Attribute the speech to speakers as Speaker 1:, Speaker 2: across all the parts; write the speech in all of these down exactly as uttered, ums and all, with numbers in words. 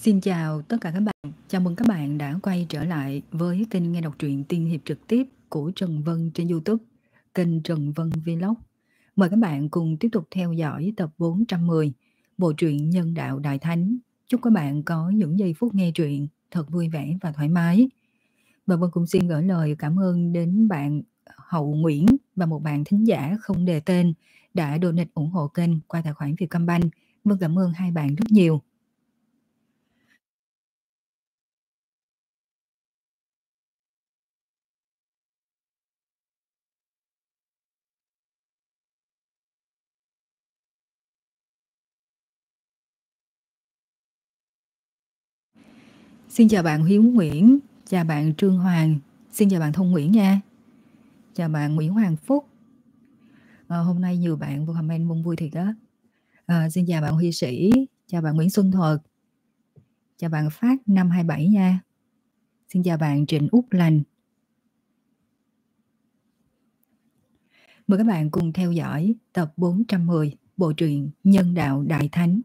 Speaker 1: Xin chào tất cả các bạn. Chào mừng các bạn đã quay trở lại với kênh nghe đọc truyện tiên hiệp trực tiếp của Trần Vân trên YouTube, kênh Trần Vân Vlog. Mời các bạn cùng tiếp tục theo dõi tập bốn trăm mười, bộ truyện Nhân Đạo Đại Thánh. Chúc các bạn có những giây phút nghe truyện thật vui vẻ và thoải mái. Và Vân cũng xin gửi lời cảm ơn đến bạn Hậu Nguyễn và một bạn thính giả không đề tên đã donate ủng hộ kênh qua tài khoản Vietcombank. Vân cảm ơn hai bạn rất nhiều. Xin chào bạn Hiếu Nguyễn, chào bạn Trương Hoàng, xin chào bạn Thông Nguyễn nha. Chào bạn Nguyễn Hoàng Phúc. À, hôm nay nhiều bạn vô comment mong vui thiệt đó. À, xin chào bạn Huy Sĩ, chào bạn Nguyễn Xuân Thuật, chào bạn Phát năm hai bảy nha. Xin chào bạn Trịnh Úc Lành. Mời các bạn cùng theo dõi tập bốn trăm mười, bộ truyện Nhân Đạo Đại Thánh.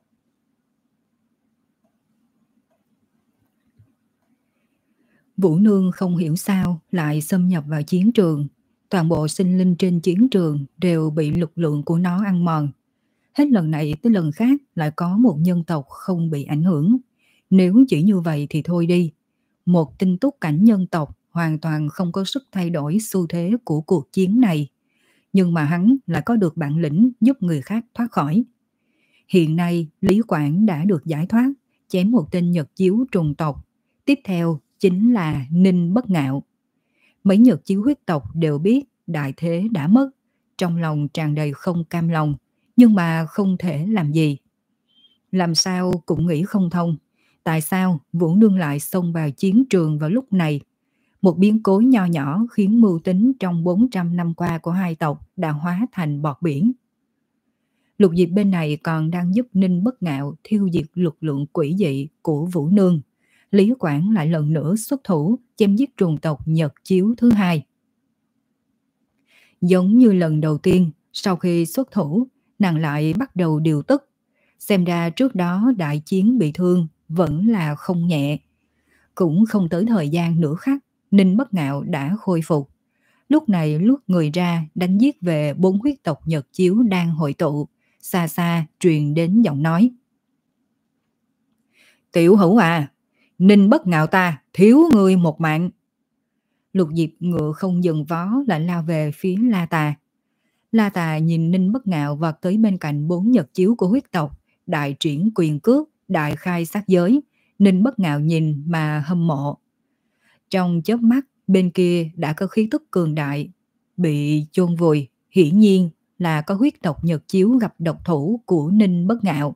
Speaker 1: Vũ Nương không hiểu sao lại xâm nhập vào chiến trường. Toàn bộ sinh linh trên chiến trường đều bị lực lượng của nó ăn mòn. Hết lần này tới lần khác lại có một nhân tộc không bị ảnh hưởng. Nếu chỉ như vậy thì thôi đi. Một tinh túc cảnh nhân tộc hoàn toàn không có sức thay đổi xu thế của cuộc chiến này. Nhưng mà hắn lại có được bản lĩnh giúp người khác thoát khỏi. Hiện nay Lý Quảng đã được giải thoát, chém một tên Nhật Chiếu trùng tộc. Tiếp theo chính là Ninh Bất Ngạo. Mấy Nhật Chiếu huyết tộc đều biết đại thế đã mất, trong lòng tràn đầy không cam lòng, nhưng mà không thể làm gì. Làm sao cũng nghĩ không thông, tại sao Vũ Nương lại xông vào chiến trường vào lúc này? Một biến cố nho nhỏ khiến mưu tính trong bốn trăm năm qua của hai tộc đã hóa thành bọt biển. Lục Diệp bên này còn đang giúp Ninh Bất Ngạo thiêu diệt lực lượng quỷ dị của Vũ Nương. Lý Quảng lại lần nữa xuất thủ chém giết trùng tộc Nhật Chiếu thứ hai. Giống như lần đầu tiên, sau khi xuất thủ, nàng lại bắt đầu điều tức. Xem ra trước đó đại chiến bị thương vẫn là không nhẹ. Cũng không tới thời gian nửa khắc, Ninh Bất Ngạo đã khôi phục. Lúc này lướt người ra đánh giết về bốn huyết tộc Nhật Chiếu đang hội tụ. Xa xa truyền đến giọng nói: "Tiểu hữu à, Ninh Bất Ngạo ta thiếu người một mạng." Lục Diệp ngựa không dừng vó lại lao về phía La Tà. La Tà nhìn Ninh Bất Ngạo vọt tới bên cạnh bốn Nhật Chiếu của huyết tộc, đại triển quyền cước, đại khai sát giới. Ninh Bất Ngạo nhìn mà hâm mộ. Trong chớp mắt, bên kia đã có khí tức cường đại bị chôn vùi, hiển nhiên là có huyết tộc Nhật Chiếu gặp độc thủ của Ninh Bất Ngạo.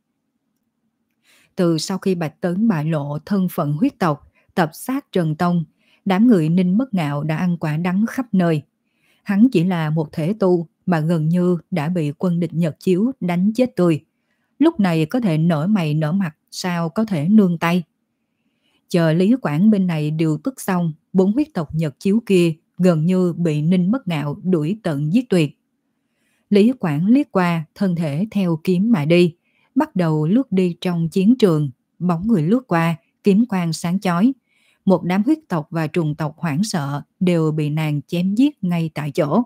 Speaker 1: Từ sau khi Bạch Tấn bại lộ thân phận huyết tộc, tập sát Trần Tông, đám người Ninh Bất Ngạo đã ăn quả đắng khắp nơi. Hắn chỉ là một thể tu mà gần như đã bị quân địch Nhật Chiếu đánh chết tươi. Lúc này có thể nở mày nở mặt, sao có thể nương tay. Chờ Lý Quảng bên này điều tức xong, bốn huyết tộc Nhật Chiếu kia gần như bị Ninh Bất Ngạo đuổi tận giết tuyệt. Lý Quảng liếc qua, thân thể theo kiếm mà đi, bắt đầu lướt đi trong chiến trường. Bóng người lướt qua, kiếm quang sáng chói. Một đám huyết tộc và trùng tộc hoảng sợ đều bị nàng chém giết ngay tại chỗ.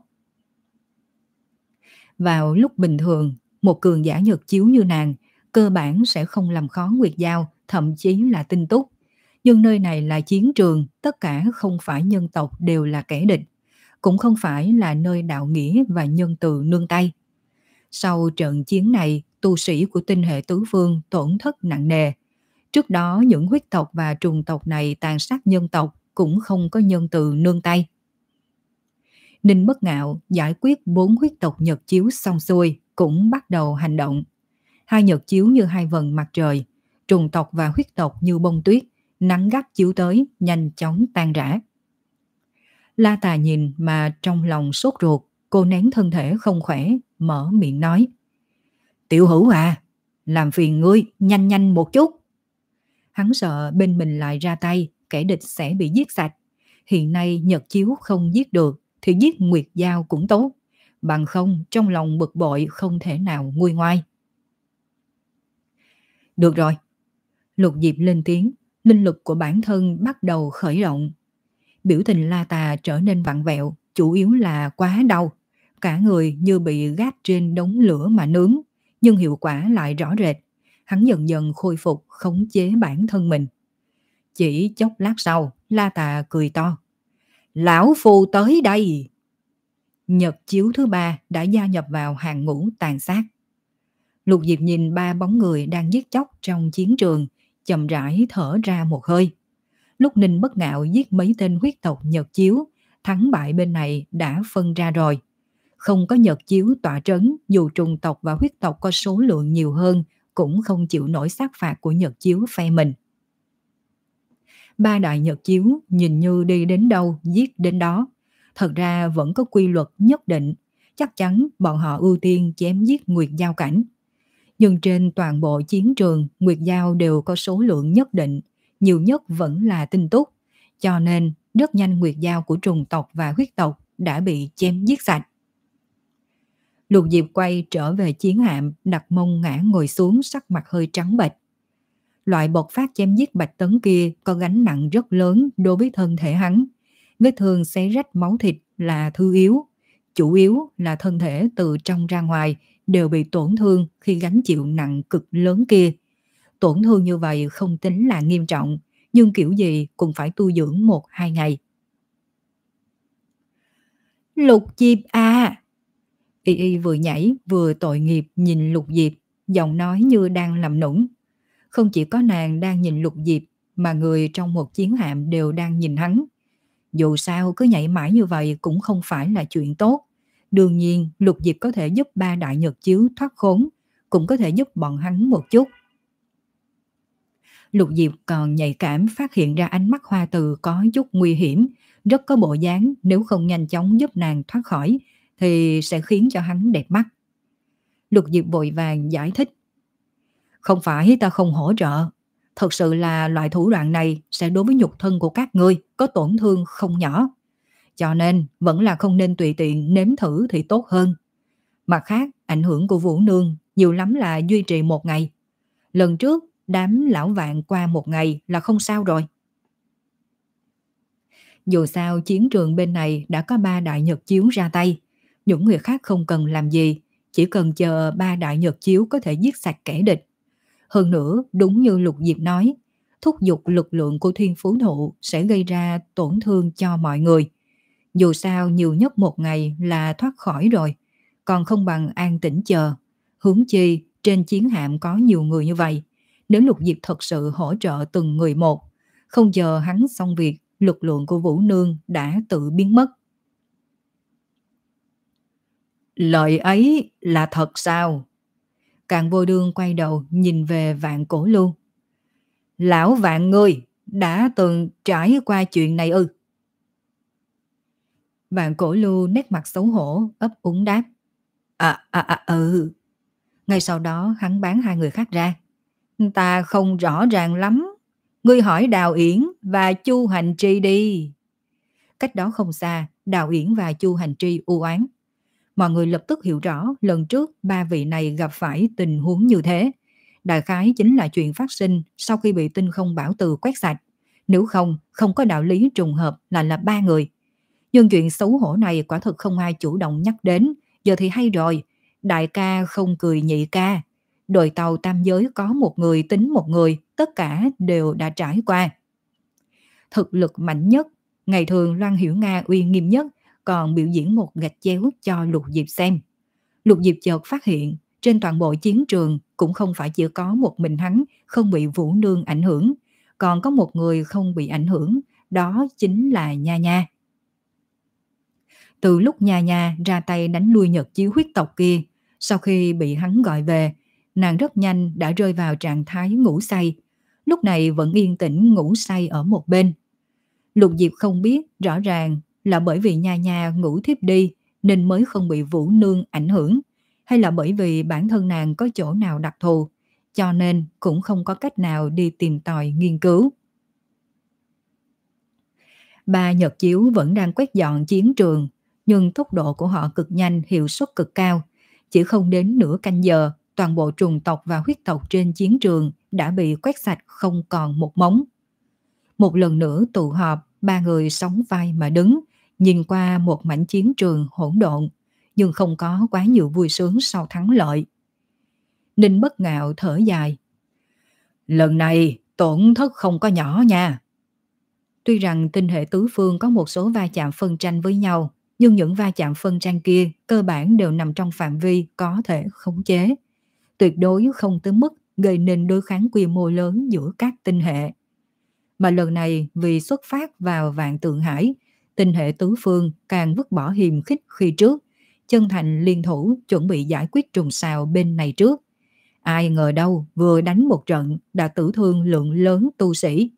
Speaker 1: Vào lúc bình thường, một cường giả Nhật Chiếu như nàng cơ bản sẽ không làm khó Nguyệt Giao, thậm chí là Tinh Túc. Nhưng nơi này là chiến trường, tất cả không phải nhân tộc đều là kẻ địch, cũng không phải là nơi đạo nghĩa và nhân từ nương tay. Sau trận chiến này, tu sĩ của tinh hệ tứ phương tổn thất nặng nề. Trước đó những huyết tộc và trùng tộc này tàn sát nhân tộc cũng không có nhân từ nương tay. Ninh Bất Ngạo giải quyết bốn huyết tộc Nhật Chiếu xong xuôi cũng bắt đầu hành động. Hai Nhật Chiếu như hai vầng mặt trời, trùng tộc và huyết tộc như bông tuyết, nắng gắt chiếu tới nhanh chóng tan rã. La Tà nhìn mà trong lòng sốt ruột, cô nén thân thể không khỏe, mở miệng nói: "Tiểu hữu à, làm phiền ngươi nhanh nhanh một chút." Hắn sợ bên mình lại ra tay, kẻ địch sẽ bị giết sạch. Hiện nay Nhật Chiếu không giết được thì giết Nguyệt Giao cũng tốt, bằng không trong lòng bực bội không thể nào nguôi ngoai. "Được rồi." Lục Diệp lên tiếng, linh lực của bản thân bắt đầu khởi động. Biểu tình La Tà trở nên vặn vẹo, chủ yếu là quá đau. Cả người như bị gác trên đống lửa mà nướng, nhưng hiệu quả lại rõ rệt. Hắn dần dần khôi phục khống chế bản thân mình. Chỉ chốc lát sau, La Tà cười to. Lão Phu tới đây! Nhật chiếu thứ ba đã gia nhập vào hàng ngũ tàn sát. Lục Diệp nhìn ba bóng người đang giết chóc trong chiến trường, chậm rãi thở ra một hơi. Lúc Ninh Bất Ngạo giết mấy tên huyết tộc Nhật chiếu, thắng bại bên này đã phân ra rồi. Không có Nhật chiếu tọa trấn, dù trùng tộc và huyết tộc có số lượng nhiều hơn, cũng không chịu nổi sát phạt của Nhật chiếu phe mình. Ba đại Nhật chiếu nhìn như đi đến đâu giết đến đó. Thật ra vẫn có quy luật nhất định, chắc chắn bọn họ ưu tiên chém giết Nguyệt Giao cảnh. Nhưng trên toàn bộ chiến trường, Nguyệt Giao đều có số lượng nhất định, nhiều nhất vẫn là tinh túc, cho nên rất nhanh Nguyệt Giao của trùng tộc và huyết tộc đã bị chém giết sạch. Lục Diệp quay trở về chiến hạm, đặt mông ngã ngồi xuống, sắc mặt hơi trắng bệch. Loại bộc phát chém giết Bạch Tấn kia có gánh nặng rất lớn đối với thân thể hắn. Vết thương xé rách máu thịt là thứ yếu, chủ yếu là thân thể từ trong ra ngoài đều bị tổn thương khi gánh chịu nặng cực lớn kia. Tổn thương như vậy không tính là nghiêm trọng, nhưng kiểu gì cũng phải tu dưỡng một hai ngày. Lục Diệp à! Y Y vừa nhảy vừa tội nghiệp nhìn Lục Diệp, giọng nói như đang làm nũng. Không chỉ có nàng đang nhìn Lục Diệp, mà người trong một chiến hạm đều đang nhìn hắn. Dù sao cứ nhảy mãi như vậy cũng không phải là chuyện tốt. Đương nhiên Lục Diệp có thể giúp ba đại Nhật chiếu thoát khốn, cũng có thể giúp bọn hắn một chút. Lục Diệp còn nhạy cảm phát hiện ra ánh mắt Hoa Từ có chút nguy hiểm, rất có bộ dáng nếu không nhanh chóng giúp nàng thoát khỏi thì sẽ khiến cho hắn đẹp mắt. Lục Diệp vội vàng giải thích. Không phải ta không hỗ trợ, thật sự là loại thủ đoạn này sẽ đối với nhục thân của các ngươi có tổn thương không nhỏ. Cho nên vẫn là không nên tùy tiện nếm thử thì tốt hơn. Mặt khác, ảnh hưởng của Vũ Nương nhiều lắm là duy trì một ngày. Lần trước, đám lão vạn qua một ngày là không sao rồi. Dù sao chiến trường bên này đã có ba đại Nhật chiếu ra tay. Những người khác không cần làm gì, chỉ cần chờ ba đại Nhật chiếu có thể giết sạch kẻ địch. Hơn nữa, đúng như Lục Diệp nói, thúc giục lực lượng của thiên phú thụ sẽ gây ra tổn thương cho mọi người. Dù sao nhiều nhất một ngày là thoát khỏi rồi, còn không bằng an tĩnh chờ. Huống chi trên chiến hạm có nhiều người như vậy, nếu Lục Diệp thật sự hỗ trợ từng người một, không chờ hắn xong việc, lực lượng của Vũ Nương đã tự biến mất. Lời ấy là thật sao? Càn Vô Đương quay đầu nhìn về Vạn Cổ Lưu. Lão Vạn ngươi đã từng trải qua chuyện này ư? Vạn Cổ Lưu nét mặt xấu hổ ấp úng đáp. À à à ừ. Ngay sau đó hắn bán hai người khác ra. Ta không rõ ràng lắm. Ngươi hỏi Đào Yển và Chu Hành Tri đi. Cách đó không xa, Đào Yển và Chu Hành Tri u oán. Mọi người lập tức hiểu rõ lần trước ba vị này gặp phải tình huống như thế. Đại khái chính là chuyện phát sinh sau khi bị tinh không bảo từ quét sạch. Nếu không, không có đạo lý trùng hợp là là ba người. Nhưng chuyện xấu hổ này quả thực không ai chủ động nhắc đến. Giờ thì hay rồi, đại ca không cười nhị ca. Đội tàu tam giới có một người tính một người, tất cả đều đã trải qua. Thực lực mạnh nhất, ngày thường Loan Hiểu Nga uy nghiêm nhất, còn biểu diễn một gạch chéo cho Lục Diệp xem. Lục Diệp chợt phát hiện, trên toàn bộ chiến trường cũng không phải chỉ có một mình hắn không bị Vũ Nương ảnh hưởng, còn có một người không bị ảnh hưởng, đó chính là Nha Nha. Từ lúc Nha Nha ra tay đánh lui Nhật chiếu huyết tộc kia, sau khi bị hắn gọi về, nàng rất nhanh đã rơi vào trạng thái ngủ say, lúc này vẫn yên tĩnh ngủ say ở một bên. Lục Diệp không biết rõ ràng là bởi vì Nha Nha ngủ thiếp đi nên mới không bị Vũ Nương ảnh hưởng, hay là bởi vì bản thân nàng có chỗ nào đặc thù, cho nên cũng không có cách nào đi tìm tòi nghiên cứu. Ba Nhật chiếu vẫn đang quét dọn chiến trường, nhưng tốc độ của họ cực nhanh, hiệu suất cực cao. Chỉ không đến nửa canh giờ, toàn bộ trùng tộc và huyết tộc trên chiến trường đã bị quét sạch không còn một mống. Một lần nữa tụ họp, ba người sóng vai mà đứng, nhìn qua một mảnh chiến trường hỗn độn, nhưng không có quá nhiều vui sướng sau thắng lợi. Ninh Bất Ngạo thở dài. Lần này tổn thất không có nhỏ nha. Tuy rằng tinh hệ tứ phương có một số va chạm phân tranh với nhau, nhưng những va chạm phân tranh kia cơ bản đều nằm trong phạm vi có thể khống chế. Tuyệt đối không tới mức gây nên đối kháng quy mô lớn giữa các tinh hệ. Mà lần này vì xuất phát vào Vạn Tượng Hải, tinh hệ tứ phương càng vứt bỏ hiềm khích khi trước, chân thành liên thủ chuẩn bị giải quyết trùng sào bên này trước. Ai ngờ đâu vừa đánh một trận đã tử thương lượng lớn tu sĩ.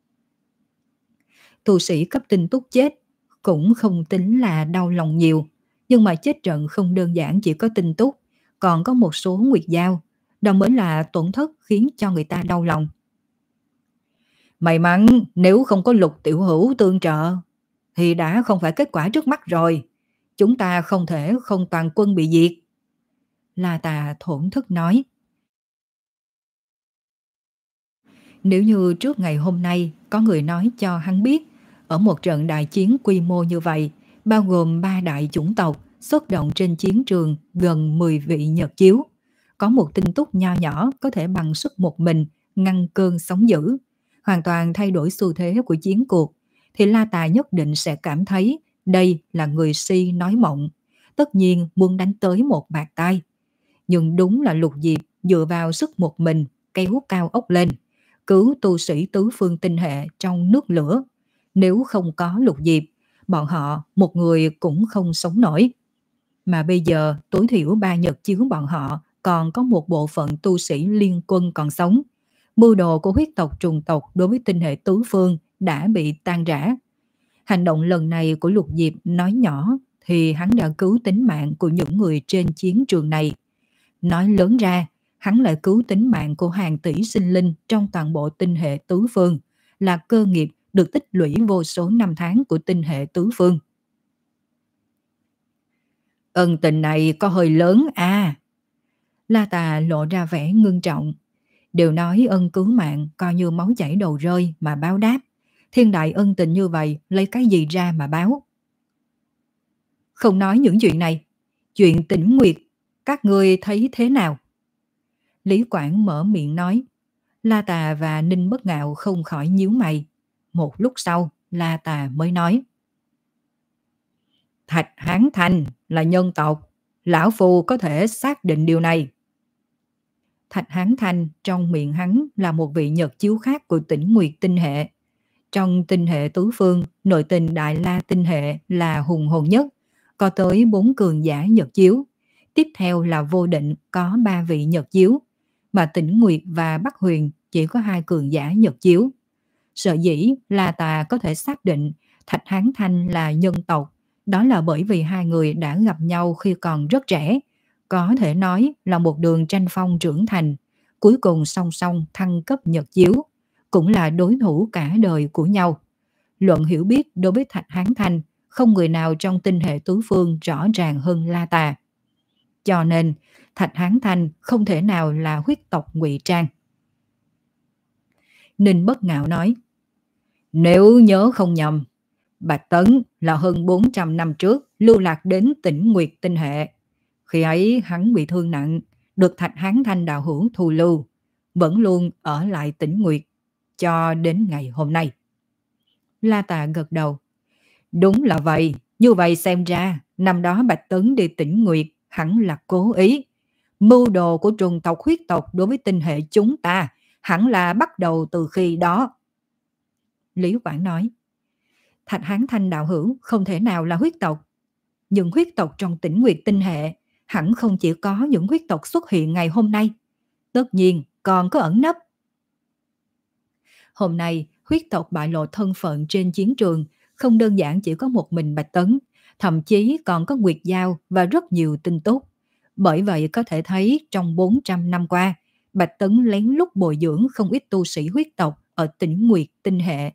Speaker 1: Tu sĩ cấp tinh túc chết cũng không tính là đau lòng nhiều, nhưng mà chết trận không đơn giản chỉ có tinh túc, còn có một số nguyệt giao, đó mới là tổn thất khiến cho người ta đau lòng. May mắn nếu không có Lục tiểu hữu tương trợ thì đã không phải kết quả trước mắt rồi. Chúng ta không thể không toàn quân bị diệt. La Tà thổn thức nói. Nếu như trước ngày hôm nay có người nói cho hắn biết, ở một trận đại chiến quy mô như vậy, bao gồm ba đại chủng tộc xuất động trên chiến trường gần mười vị nhật chiếu, có một tinh túc nho nhỏ có thể bằng sức một mình ngăn cơn sóng dữ, hoàn toàn thay đổi xu thế của chiến cuộc, thì La Tà nhất định sẽ cảm thấy đây là người si nói mộng, tất nhiên muốn đánh tới một bạt tay. Nhưng đúng là Lục Diệp dựa vào sức một mình kéo cao ốc lên, cứu tu sĩ tứ phương tinh hệ trong nước lửa. Nếu không có Lục Diệp, bọn họ một người cũng không sống nổi. Mà bây giờ tối thiểu ba nhật chiếu bọn họ còn có một bộ phận tu sĩ liên quân còn sống. Mưu đồ của huyết tộc trùng tộc đối với tinh hệ tứ phương đã bị tan rã. Hành động lần này của Lục Diệp nói nhỏ thì hắn đã cứu tính mạng của những người trên chiến trường này. Nói lớn ra, hắn lại cứu tính mạng của hàng tỷ sinh linh trong toàn bộ tinh hệ tứ phương, là cơ nghiệp được tích lũy vô số năm tháng của tinh hệ tứ phương. Ân tình này có hơi lớn à. La Tà lộ ra vẻ ngưng trọng. Đều nói ân cứu mạng coi như máu chảy đầu rơi mà báo đáp. Thiên đại ân tình như vậy lấy cái gì ra mà báo? Không nói những chuyện này. Chuyện Tĩnh Nguyệt, các ngươi thấy thế nào? Lý Quảng mở miệng nói. La Tà và Ninh Bất Ngạo không khỏi nhíu mày. Một lúc sau, La Tà mới nói. Thạch Hán Thành là nhân tộc. Lão Phu có thể xác định điều này. Thạch Hán Thành trong miệng hắn là một vị nhật chiếu khác của Tĩnh Nguyệt tinh hệ. Trong tinh hệ tứ phương, nội tình Đại La tinh hệ là hùng hồn nhất, có tới bốn cường giả nhật chiếu. Tiếp theo là Vô Định có ba vị nhật chiếu, mà Tĩnh Nguyệt và Bắc Huyền chỉ có hai cường giả nhật chiếu. Sở dĩ La Tà có thể xác định Thạch Hán Thanh là nhân tộc, đó là bởi vì hai người đã gặp nhau khi còn rất trẻ, có thể nói là một đường tranh phong trưởng thành, cuối cùng song song thăng cấp nhật chiếu, cũng là đối thủ cả đời của nhau. Luận hiểu biết đối với Thạch Hán Thanh, không người nào trong tinh hệ tứ phương rõ ràng hơn La Tà. Cho nên, Thạch Hán Thanh không thể nào là huyết tộc ngụy trang. Ninh Bất Ngạo nói, nếu nhớ không nhầm, Bạch Tấn là hơn bốn trăm năm trước lưu lạc đến Tĩnh Nguyệt tinh hệ. Khi ấy hắn bị thương nặng, được Thạch Hán Thanh đạo hữu thu lưu, vẫn luôn ở lại Tĩnh Nguyệt cho đến ngày hôm nay. La Tà gật đầu. Đúng là vậy, như vậy xem ra năm đó Bạch Tấn đi Tĩnh Nguyệt hẳn là cố ý. Mưu đồ của trùng tộc huyết tộc đối với tinh hệ chúng ta hẳn là bắt đầu từ khi đó. Lý Quảng nói, Thạch Hán Thanh đạo hữu không thể nào là huyết tộc. Nhưng huyết tộc trong Tĩnh Nguyệt tinh hệ hẳn không chỉ có những huyết tộc xuất hiện ngày hôm nay. Tất nhiên còn có ẩn nấp. Hôm nay huyết tộc bại lộ thân phận trên chiến trường, không đơn giản chỉ có một mình Bạch Tấn, thậm chí còn có Nguyệt Giao và rất nhiều tinh túc. Bởi vậy có thể thấy trong bốn trăm năm qua, Bạch Tấn lén lút bồi dưỡng không ít tu sĩ huyết tộc ở Tĩnh Nguyệt tinh hệ.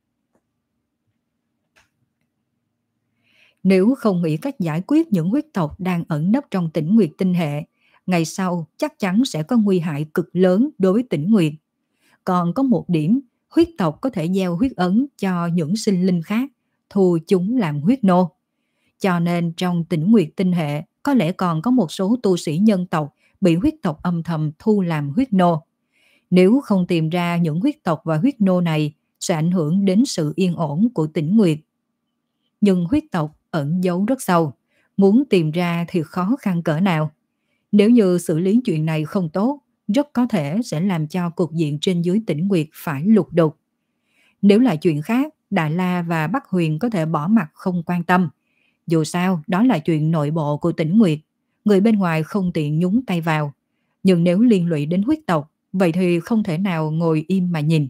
Speaker 1: Nếu không nghĩ cách giải quyết những huyết tộc đang ẩn nấp trong Tĩnh Nguyệt tinh hệ, ngày sau chắc chắn sẽ có nguy hại cực lớn đối với Tĩnh Nguyệt. còn có một điểm, huyết tộc có thể gieo huyết ấn cho những sinh linh khác, thu chúng làm huyết nô. Cho nên trong Tĩnh Nguyệt tinh hệ có lẽ còn có một số tu sĩ nhân tộc bị huyết tộc âm thầm thu làm huyết nô. Nếu không tìm ra những huyết tộc và huyết nô này sẽ ảnh hưởng đến sự yên ổn của Tĩnh Nguyệt. Nhưng huyết tộc ẩn giấu rất sâu, muốn tìm ra thì khó khăn cỡ nào. Nếu như xử lý chuyện này không tốt, rất có thể sẽ làm cho cục diện trên dưới Tĩnh Nguyệt phải lục đục. Nếu là chuyện khác, Đại La và Bắc Huyền có thể bỏ mặt không quan tâm. Dù sao, đó là chuyện nội bộ của Tĩnh Nguyệt, người bên ngoài không tiện nhúng tay vào. Nhưng nếu liên lụy đến huyết tộc, vậy thì không thể nào ngồi im mà nhìn.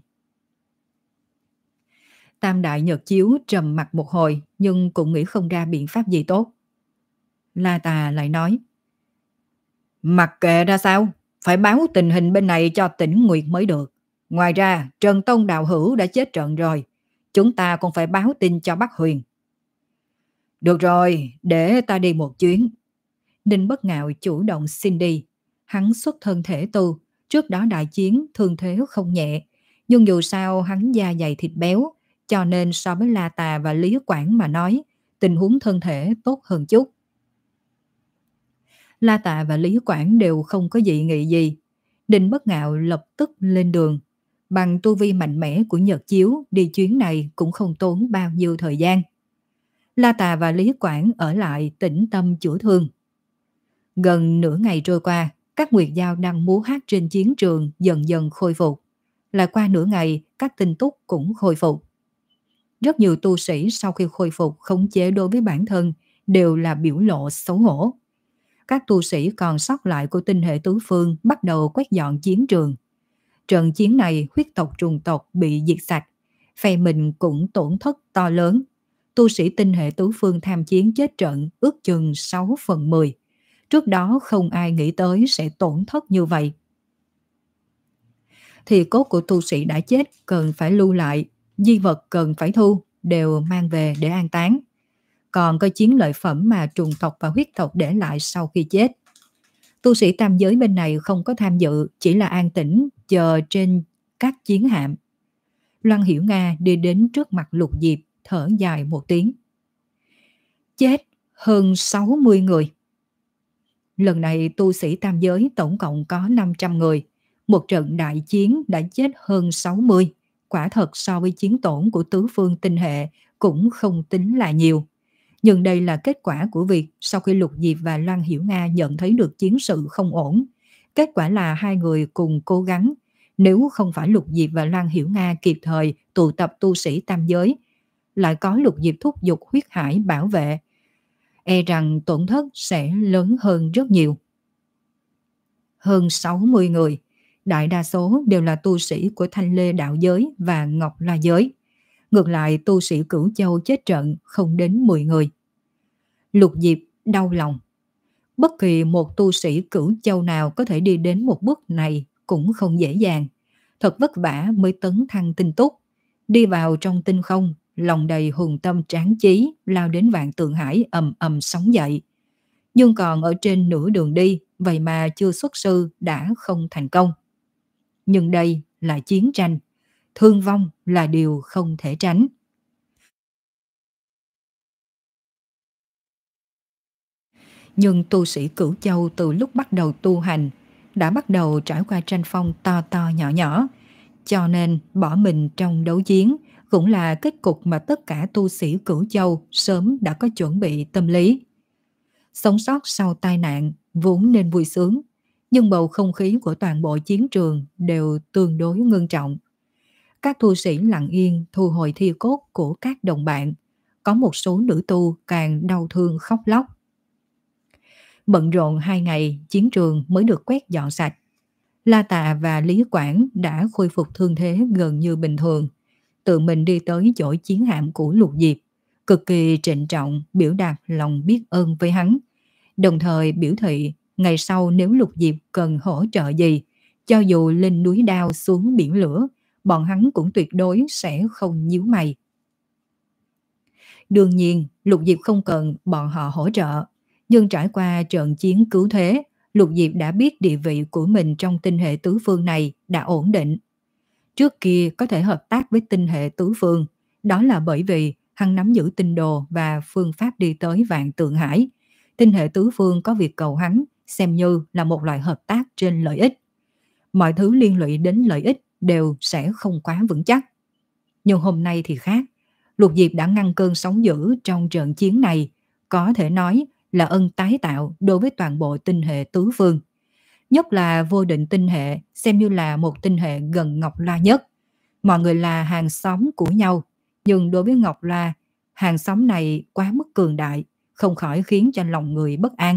Speaker 1: Tam Đại Nhật Chiếu trầm mặt một hồi, nhưng cũng nghĩ không ra biện pháp gì tốt. La Tà lại nói, mặc kệ ra sao, phải báo tình hình bên này cho Tĩnh Nguyệt mới được. Ngoài ra, Trần Tông Đạo Hữu đã chết trận rồi, chúng ta còn phải báo tin cho Bắc Huyền. Được rồi, để ta đi một chuyến. Ninh Bất Ngạo chủ động xin đi. Hắn xuất thân thể tu, trước đó đại chiến thương thế không nhẹ, nhưng dù sao hắn da dày thịt béo, cho nên so với La Tà và Lý Quảng mà nói, tình huống thân thể tốt hơn chút. La Tà và Lý Quảng đều không có dị nghị gì. Ninh Bất Ngạo lập tức lên đường. Bằng tu vi mạnh mẽ của Nhật Chiếu, đi chuyến này cũng không tốn bao nhiêu thời gian. La Tà và Lý Quảng ở lại tĩnh tâm chữa thương. Gần nửa ngày trôi qua, các nguyệt dao đang múa hát trên chiến trường dần dần khôi phục. Lại qua nửa ngày, các tinh túc cũng khôi phục. Rất nhiều tu sĩ sau khi khôi phục khống chế đối với bản thân đều là biểu lộ xấu hổ. Các tu sĩ còn sót lại của tinh hệ tứ phương bắt đầu quét dọn chiến trường. Trận chiến này huyết tộc trùng tộc bị diệt sạch, phe mình cũng tổn thất to lớn. Tu sĩ tinh hệ tứ phương tham chiến chết trận ước chừng sáu phần mười. Trước đó không ai nghĩ tới sẽ tổn thất như vậy. Thì cốt của tu sĩ đã chết cần phải lưu lại, di vật cần phải thu, đều mang về để an táng. Còn có chiến lợi phẩm mà trùng tộc và huyết tộc để lại sau khi chết. Tu sĩ tam giới bên này không có tham dự, chỉ là an tĩnh, chờ trên các chiến hạm. Loan Hiểu Nga đi đến trước mặt Lục Diệp, thở dài một tiếng. Chết hơn sáu mươi người. Lần này tu sĩ tam giới tổng cộng có năm trăm người. Một trận đại chiến đã chết hơn sáu mươi. Quả thật so với chiến tổn của tứ phương tinh hệ cũng không tính là nhiều. Nhưng đây là kết quả của việc sau khi Lục Diệp và Loan Hiểu Nga nhận thấy được chiến sự không ổn. Kết quả là hai người cùng cố gắng. Nếu không phải Lục Diệp và Loan Hiểu Nga kịp thời tụ tập tu sĩ tam giới, lại có Lục Diệp thúc giục huyết hải bảo vệ, e rằng tổn thất sẽ lớn hơn rất nhiều. Hơn sáu mươi người, đại đa số đều là tu sĩ của Thanh Lê đạo giới và Ngọc La giới. Ngược lại tu sĩ Cửu Châu chết trận không đến mười người. Lục Diệp đau lòng. Bất kỳ một tu sĩ Cửu Châu nào có thể đi đến một bước này cũng không dễ dàng. Thật vất vả mới tấn thăng tinh túc. Đi vào trong tinh không, lòng đầy hùng tâm tráng chí, lao đến vạn tượng hải ầm ầm sóng dậy. Nhưng còn ở trên nửa đường đi, vậy mà chưa xuất sư đã không thành công. Nhưng đây là chiến tranh, thương vong là điều không thể tránh. Nhưng tu sĩ Cửu Châu từ lúc bắt đầu tu hành đã bắt đầu trải qua tranh phong to to nhỏ nhỏ, cho nên bỏ mình trong đấu chiến cũng là kết cục mà tất cả tu sĩ Cửu Châu sớm đã có chuẩn bị tâm lý. Sống sót sau tai nạn vốn nên vui sướng, nhưng bầu không khí của toàn bộ chiến trường đều tương đối ngưng trọng. Các tu sĩ lặng yên thu hồi thi cốt của các đồng bạn, có một số nữ tu càng đau thương khóc lóc. Bận rộn hai ngày, chiến trường mới được quét dọn sạch. La Tà và Lý Quảng đã khôi phục thương thế gần như bình thường, tự mình đi tới chỗ chiến hạm của Lục Diệp, cực kỳ trịnh trọng biểu đạt lòng biết ơn với hắn, đồng thời biểu thị ngày sau nếu Lục Diệp cần hỗ trợ gì, cho dù lên núi đao xuống biển lửa, bọn hắn cũng tuyệt đối sẽ không nhíu mày. Đương nhiên, Lục Diệp không cần bọn họ hỗ trợ, nhưng trải qua trận chiến cứu thế, Lục Diệp đã biết địa vị của mình trong tinh hệ tứ phương này đã ổn định. Trước kia có thể hợp tác với tinh hệ tứ phương, đó là bởi vì hắn nắm giữ tinh đồ và phương pháp đi tới Vạn Tượng Hải. Tinh hệ tứ phương có việc cầu hắn, xem như là một loại hợp tác trên lợi ích. Mọi thứ liên lụy đến lợi ích đều sẽ không quá vững chắc. Nhưng hôm nay thì khác. Lục Diệp đã ngăn cơn sóng dữ trong trận chiến này, có thể nói là ân tái tạo đối với toàn bộ tinh hệ tứ phương. Nhất là vô định tinh hệ, xem như là một tinh hệ gần Ngọc La nhất. Mọi người là hàng xóm của nhau, nhưng đối với Ngọc La, hàng xóm này quá mức cường đại, không khỏi khiến cho lòng người bất an.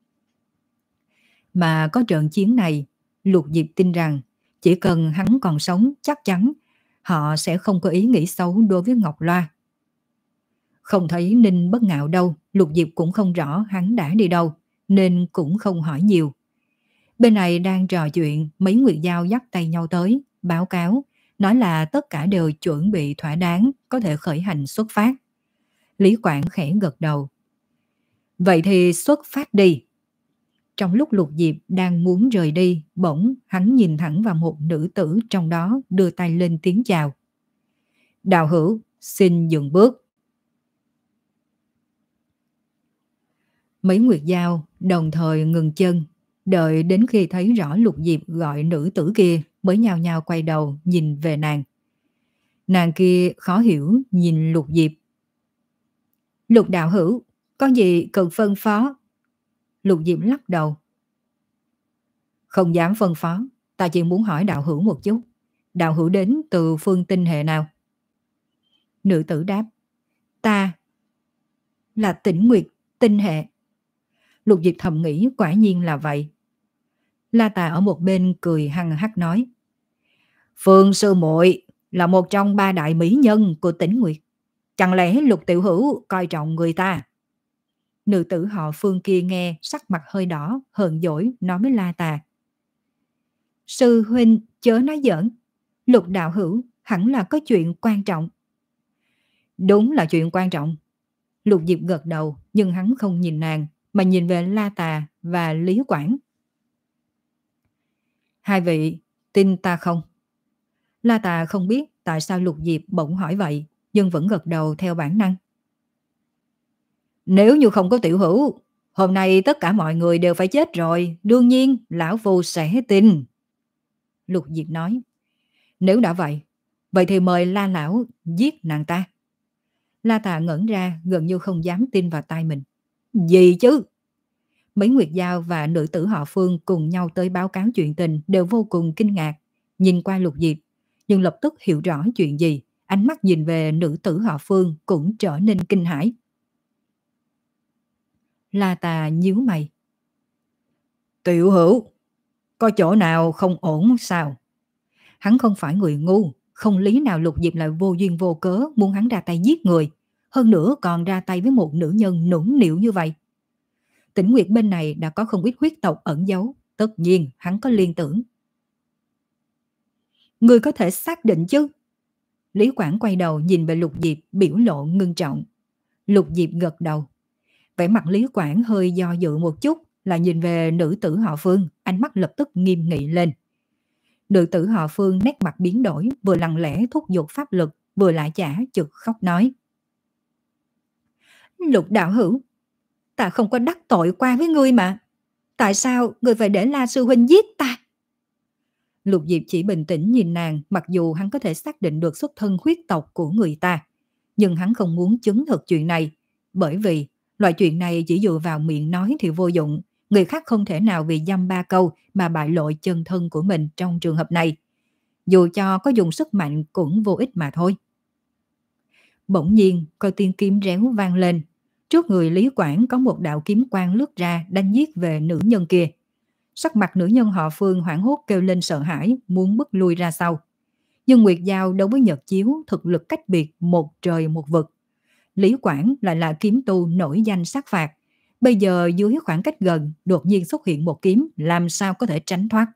Speaker 1: Mà có trận chiến này, Lục Diệp tin rằng chỉ cần hắn còn sống, chắc chắn họ sẽ không có ý nghĩ xấu đối với Ngọc La. Không thấy Ninh Bất Ngạo đâu, Lục Diệp cũng không rõ hắn đã đi đâu, nên cũng không hỏi nhiều. Bên này đang trò chuyện, mấy Nguyệt Giao dắt tay nhau tới, báo cáo, nói là tất cả đều chuẩn bị thỏa đáng, có thể khởi hành xuất phát. Lý Quảng khẽ gật đầu. Vậy thì xuất phát đi. Trong lúc Lục Diệp đang muốn rời đi, bỗng hắn nhìn thẳng vào một nữ tử trong đó, đưa tay lên tiếng chào. Đạo hữu, xin dừng bước. Mấy Nguyệt Giao đồng thời ngừng chân, đợi đến khi thấy rõ Lục Diệp gọi nữ tử kia mới nhao nhao quay đầu nhìn về nàng. Nàng kia khó hiểu nhìn Lục Diệp. Lục đạo hữu, có gì cần phân phó? Lục Diệp lắc đầu. Không dám phân phó, ta chỉ muốn hỏi đạo hữu một chút. Đạo hữu đến từ phương tinh hệ nào? Nữ tử đáp. Ta là Tĩnh Nguyệt tinh hệ. Lục Diệp thầm nghĩ quả nhiên là vậy. La Tà ở một bên cười hăng hắc nói. Phương sư muội là một trong ba đại mỹ nhân của Tĩnh Nguyệt. Chẳng lẽ Lục tiểu hữu coi trọng người ta? Nữ tử họ Phương kia nghe sắc mặt hơi đỏ, hờn dỗi nói với La Tà. Sư huynh chớ nói giỡn, Lục đạo hữu hẳn là có chuyện quan trọng. Đúng là chuyện quan trọng. Lục Diệp gật đầu, nhưng hắn không nhìn nàng, mà nhìn về La Tà và Lý Quảng. Hai vị tin ta không? La Tà không biết tại sao Lục Diệp bỗng hỏi vậy, nhưng vẫn gật đầu theo bản năng. Nếu như không có tiểu hữu, hôm nay tất cả mọi người đều phải chết rồi, đương nhiên lão phu sẽ tin. Lục Diệp nói. Nếu đã vậy, vậy thì mời La lão giết nàng ta. La Tà ngẩn ra, gần như không dám tin vào tai mình. Gì chứ? Mấy Nguyệt Giao và nữ tử họ Phương cùng nhau tới báo cáo chuyện tình đều vô cùng kinh ngạc, nhìn qua Lục Diệp, nhưng lập tức hiểu rõ chuyện gì, ánh mắt nhìn về nữ tử họ Phương cũng trở nên kinh hãi. La Tà nhíu mày. Tiểu hữu, có chỗ nào không ổn sao? Hắn không phải người ngu, không lý nào Lục Diệp lại vô duyên vô cớ muốn hắn ra tay giết người, hơn nữa còn ra tay với một nữ nhân nũng nịu như vậy. Tĩnh Nguyệt bên này đã có không ít huyết tộc ẩn giấu, tất nhiên hắn có liên tưởng. Người có thể xác định chứ? Lý Quảng quay đầu nhìn về Lục Diệp, biểu lộ ngưng trọng. Lục Diệp gật đầu. Vẻ mặt Lý Quảng hơi do dự một chút, là nhìn về nữ tử họ Phương, ánh mắt lập tức nghiêm nghị lên. Nữ tử họ Phương nét mặt biến đổi, vừa lặng lẽ thúc giục pháp lực, vừa lại chả chực khóc nói. Lục đạo hữu, ta không có đắc tội qua với ngươi mà. Tại sao ngươi phải để La sư huynh giết ta? Lục Diệp chỉ bình tĩnh nhìn nàng, mặc dù hắn có thể xác định được xuất thân huyết tộc của người ta. Nhưng hắn không muốn chứng thực chuyện này, bởi vì loại chuyện này chỉ dựa vào miệng nói thì vô dụng. Người khác không thể nào vì dăm ba câu mà bại lộ chân thân của mình trong trường hợp này. Dù cho có dùng sức mạnh cũng vô ích mà thôi. Bỗng nhiên, coi tiếng kiếm réo vang lên. Trước người Lý Quảng có một đạo kiếm quang lướt ra đánh giết về nữ nhân kia. Sắc mặt nữ nhân họ Phương hoảng hốt kêu lên sợ hãi, muốn bước lui ra sau. Nhưng Nguyệt Giao đối với Nhật Chiếu thực lực cách biệt một trời một vực. Lý Quảng lại là kiếm tu nổi danh sát phạt. Bây giờ dưới khoảng cách gần đột nhiên xuất hiện một kiếm, làm sao có thể tránh thoát.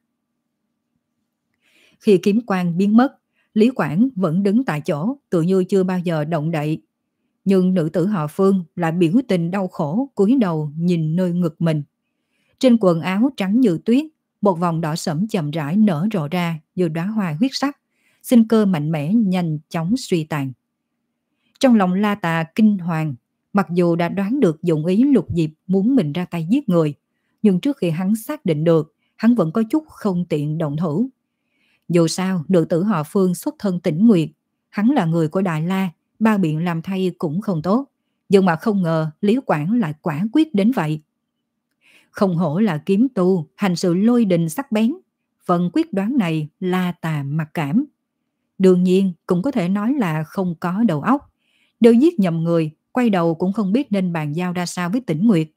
Speaker 1: Khi kiếm quang biến mất, Lý Quảng vẫn đứng tại chỗ, tự như chưa bao giờ động đậy. Nhưng nữ tử họ Phương lại biểu tình đau khổ, cúi đầu nhìn nơi ngực mình. Trên quần áo trắng như tuyết, một vòng đỏ sẫm chậm rãi nở rộ ra như đóa hoa huyết sắc, sinh cơ mạnh mẽ nhanh chóng suy tàn. Trong lòng La Tà kinh hoàng, mặc dù đã đoán được dụng ý Lục Diệp muốn mình ra tay giết người, nhưng trước khi hắn xác định được, hắn vẫn có chút không tiện động thủ. Dù sao, nữ tử họ Phương xuất thân Tĩnh Nguyệt, hắn là người của Đại La, ba biện làm thay cũng không tốt, nhưng mà không ngờ Lý Quảng lại quả quyết đến vậy. Không hổ là kiếm tu, hành sự lôi đình sắc bén, phần quyết đoán này La Tà mặc cảm. Đương nhiên cũng có thể nói là không có đầu óc, đều giết nhầm người, quay đầu cũng không biết nên bàn giao ra sao với Tĩnh Nguyệt.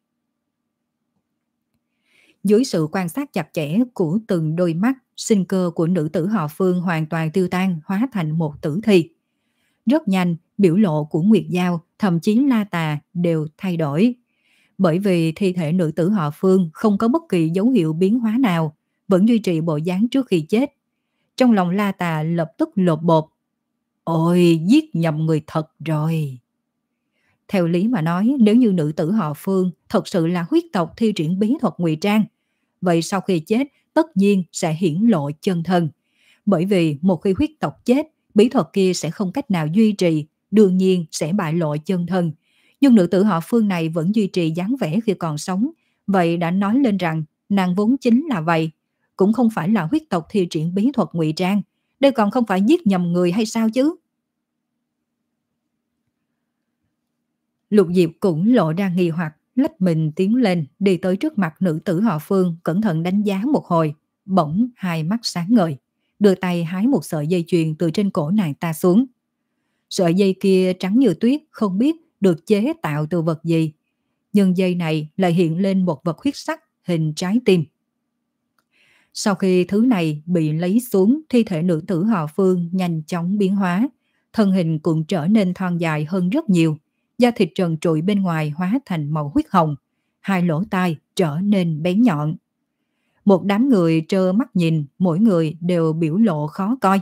Speaker 1: Dưới sự quan sát chặt chẽ của từng đôi mắt, sinh cơ của nữ tử họ Phương hoàn toàn tiêu tan, hóa thành một tử thi. Rất nhanh, biểu lộ của Nguyệt Giao, thậm chí La Tà đều thay đổi. Bởi vì thi thể nữ tử họ Phương không có bất kỳ dấu hiệu biến hóa nào, vẫn duy trì bộ dáng trước khi chết. Trong lòng La Tà lập tức lột bột. Ôi, giết nhầm người thật rồi. Theo lý mà nói, nếu như nữ tử họ Phương thật sự là huyết tộc thi triển bí thuật ngụy trang, vậy sau khi chết tất nhiên sẽ hiển lộ chân thân. Bởi vì một khi huyết tộc chết, bí thuật kia sẽ không cách nào duy trì, đương nhiên sẽ bại lộ chân thân. Nhưng nữ tử họ Phương này vẫn duy trì dáng vẻ khi còn sống, vậy đã nói lên rằng nàng vốn chính là vậy, cũng không phải là huyết tộc thi triển bí thuật ngụy trang, đây còn không phải giết nhầm người hay sao chứ? Lục Diệp cũng lộ ra nghi hoặc, lách mình tiến lên, đi tới trước mặt nữ tử họ Phương, cẩn thận đánh giá một hồi, bỗng hai mắt sáng ngời, đưa tay hái một sợi dây chuyền từ trên cổ nàng ta xuống. Sợi dây kia trắng như tuyết, không biết được chế tạo từ vật gì, nhưng dây này lại hiện lên một vật huyết sắc hình trái tim. Sau khi thứ này bị lấy xuống, thi thể nữ tử họ Phương nhanh chóng biến hóa, thân hình cũng trở nên thon dài hơn rất nhiều, da thịt trần trụi bên ngoài hóa thành màu huyết hồng, hai lỗ tai trở nên bén nhọn. Một đám người trơ mắt nhìn, mỗi người đều biểu lộ khó coi.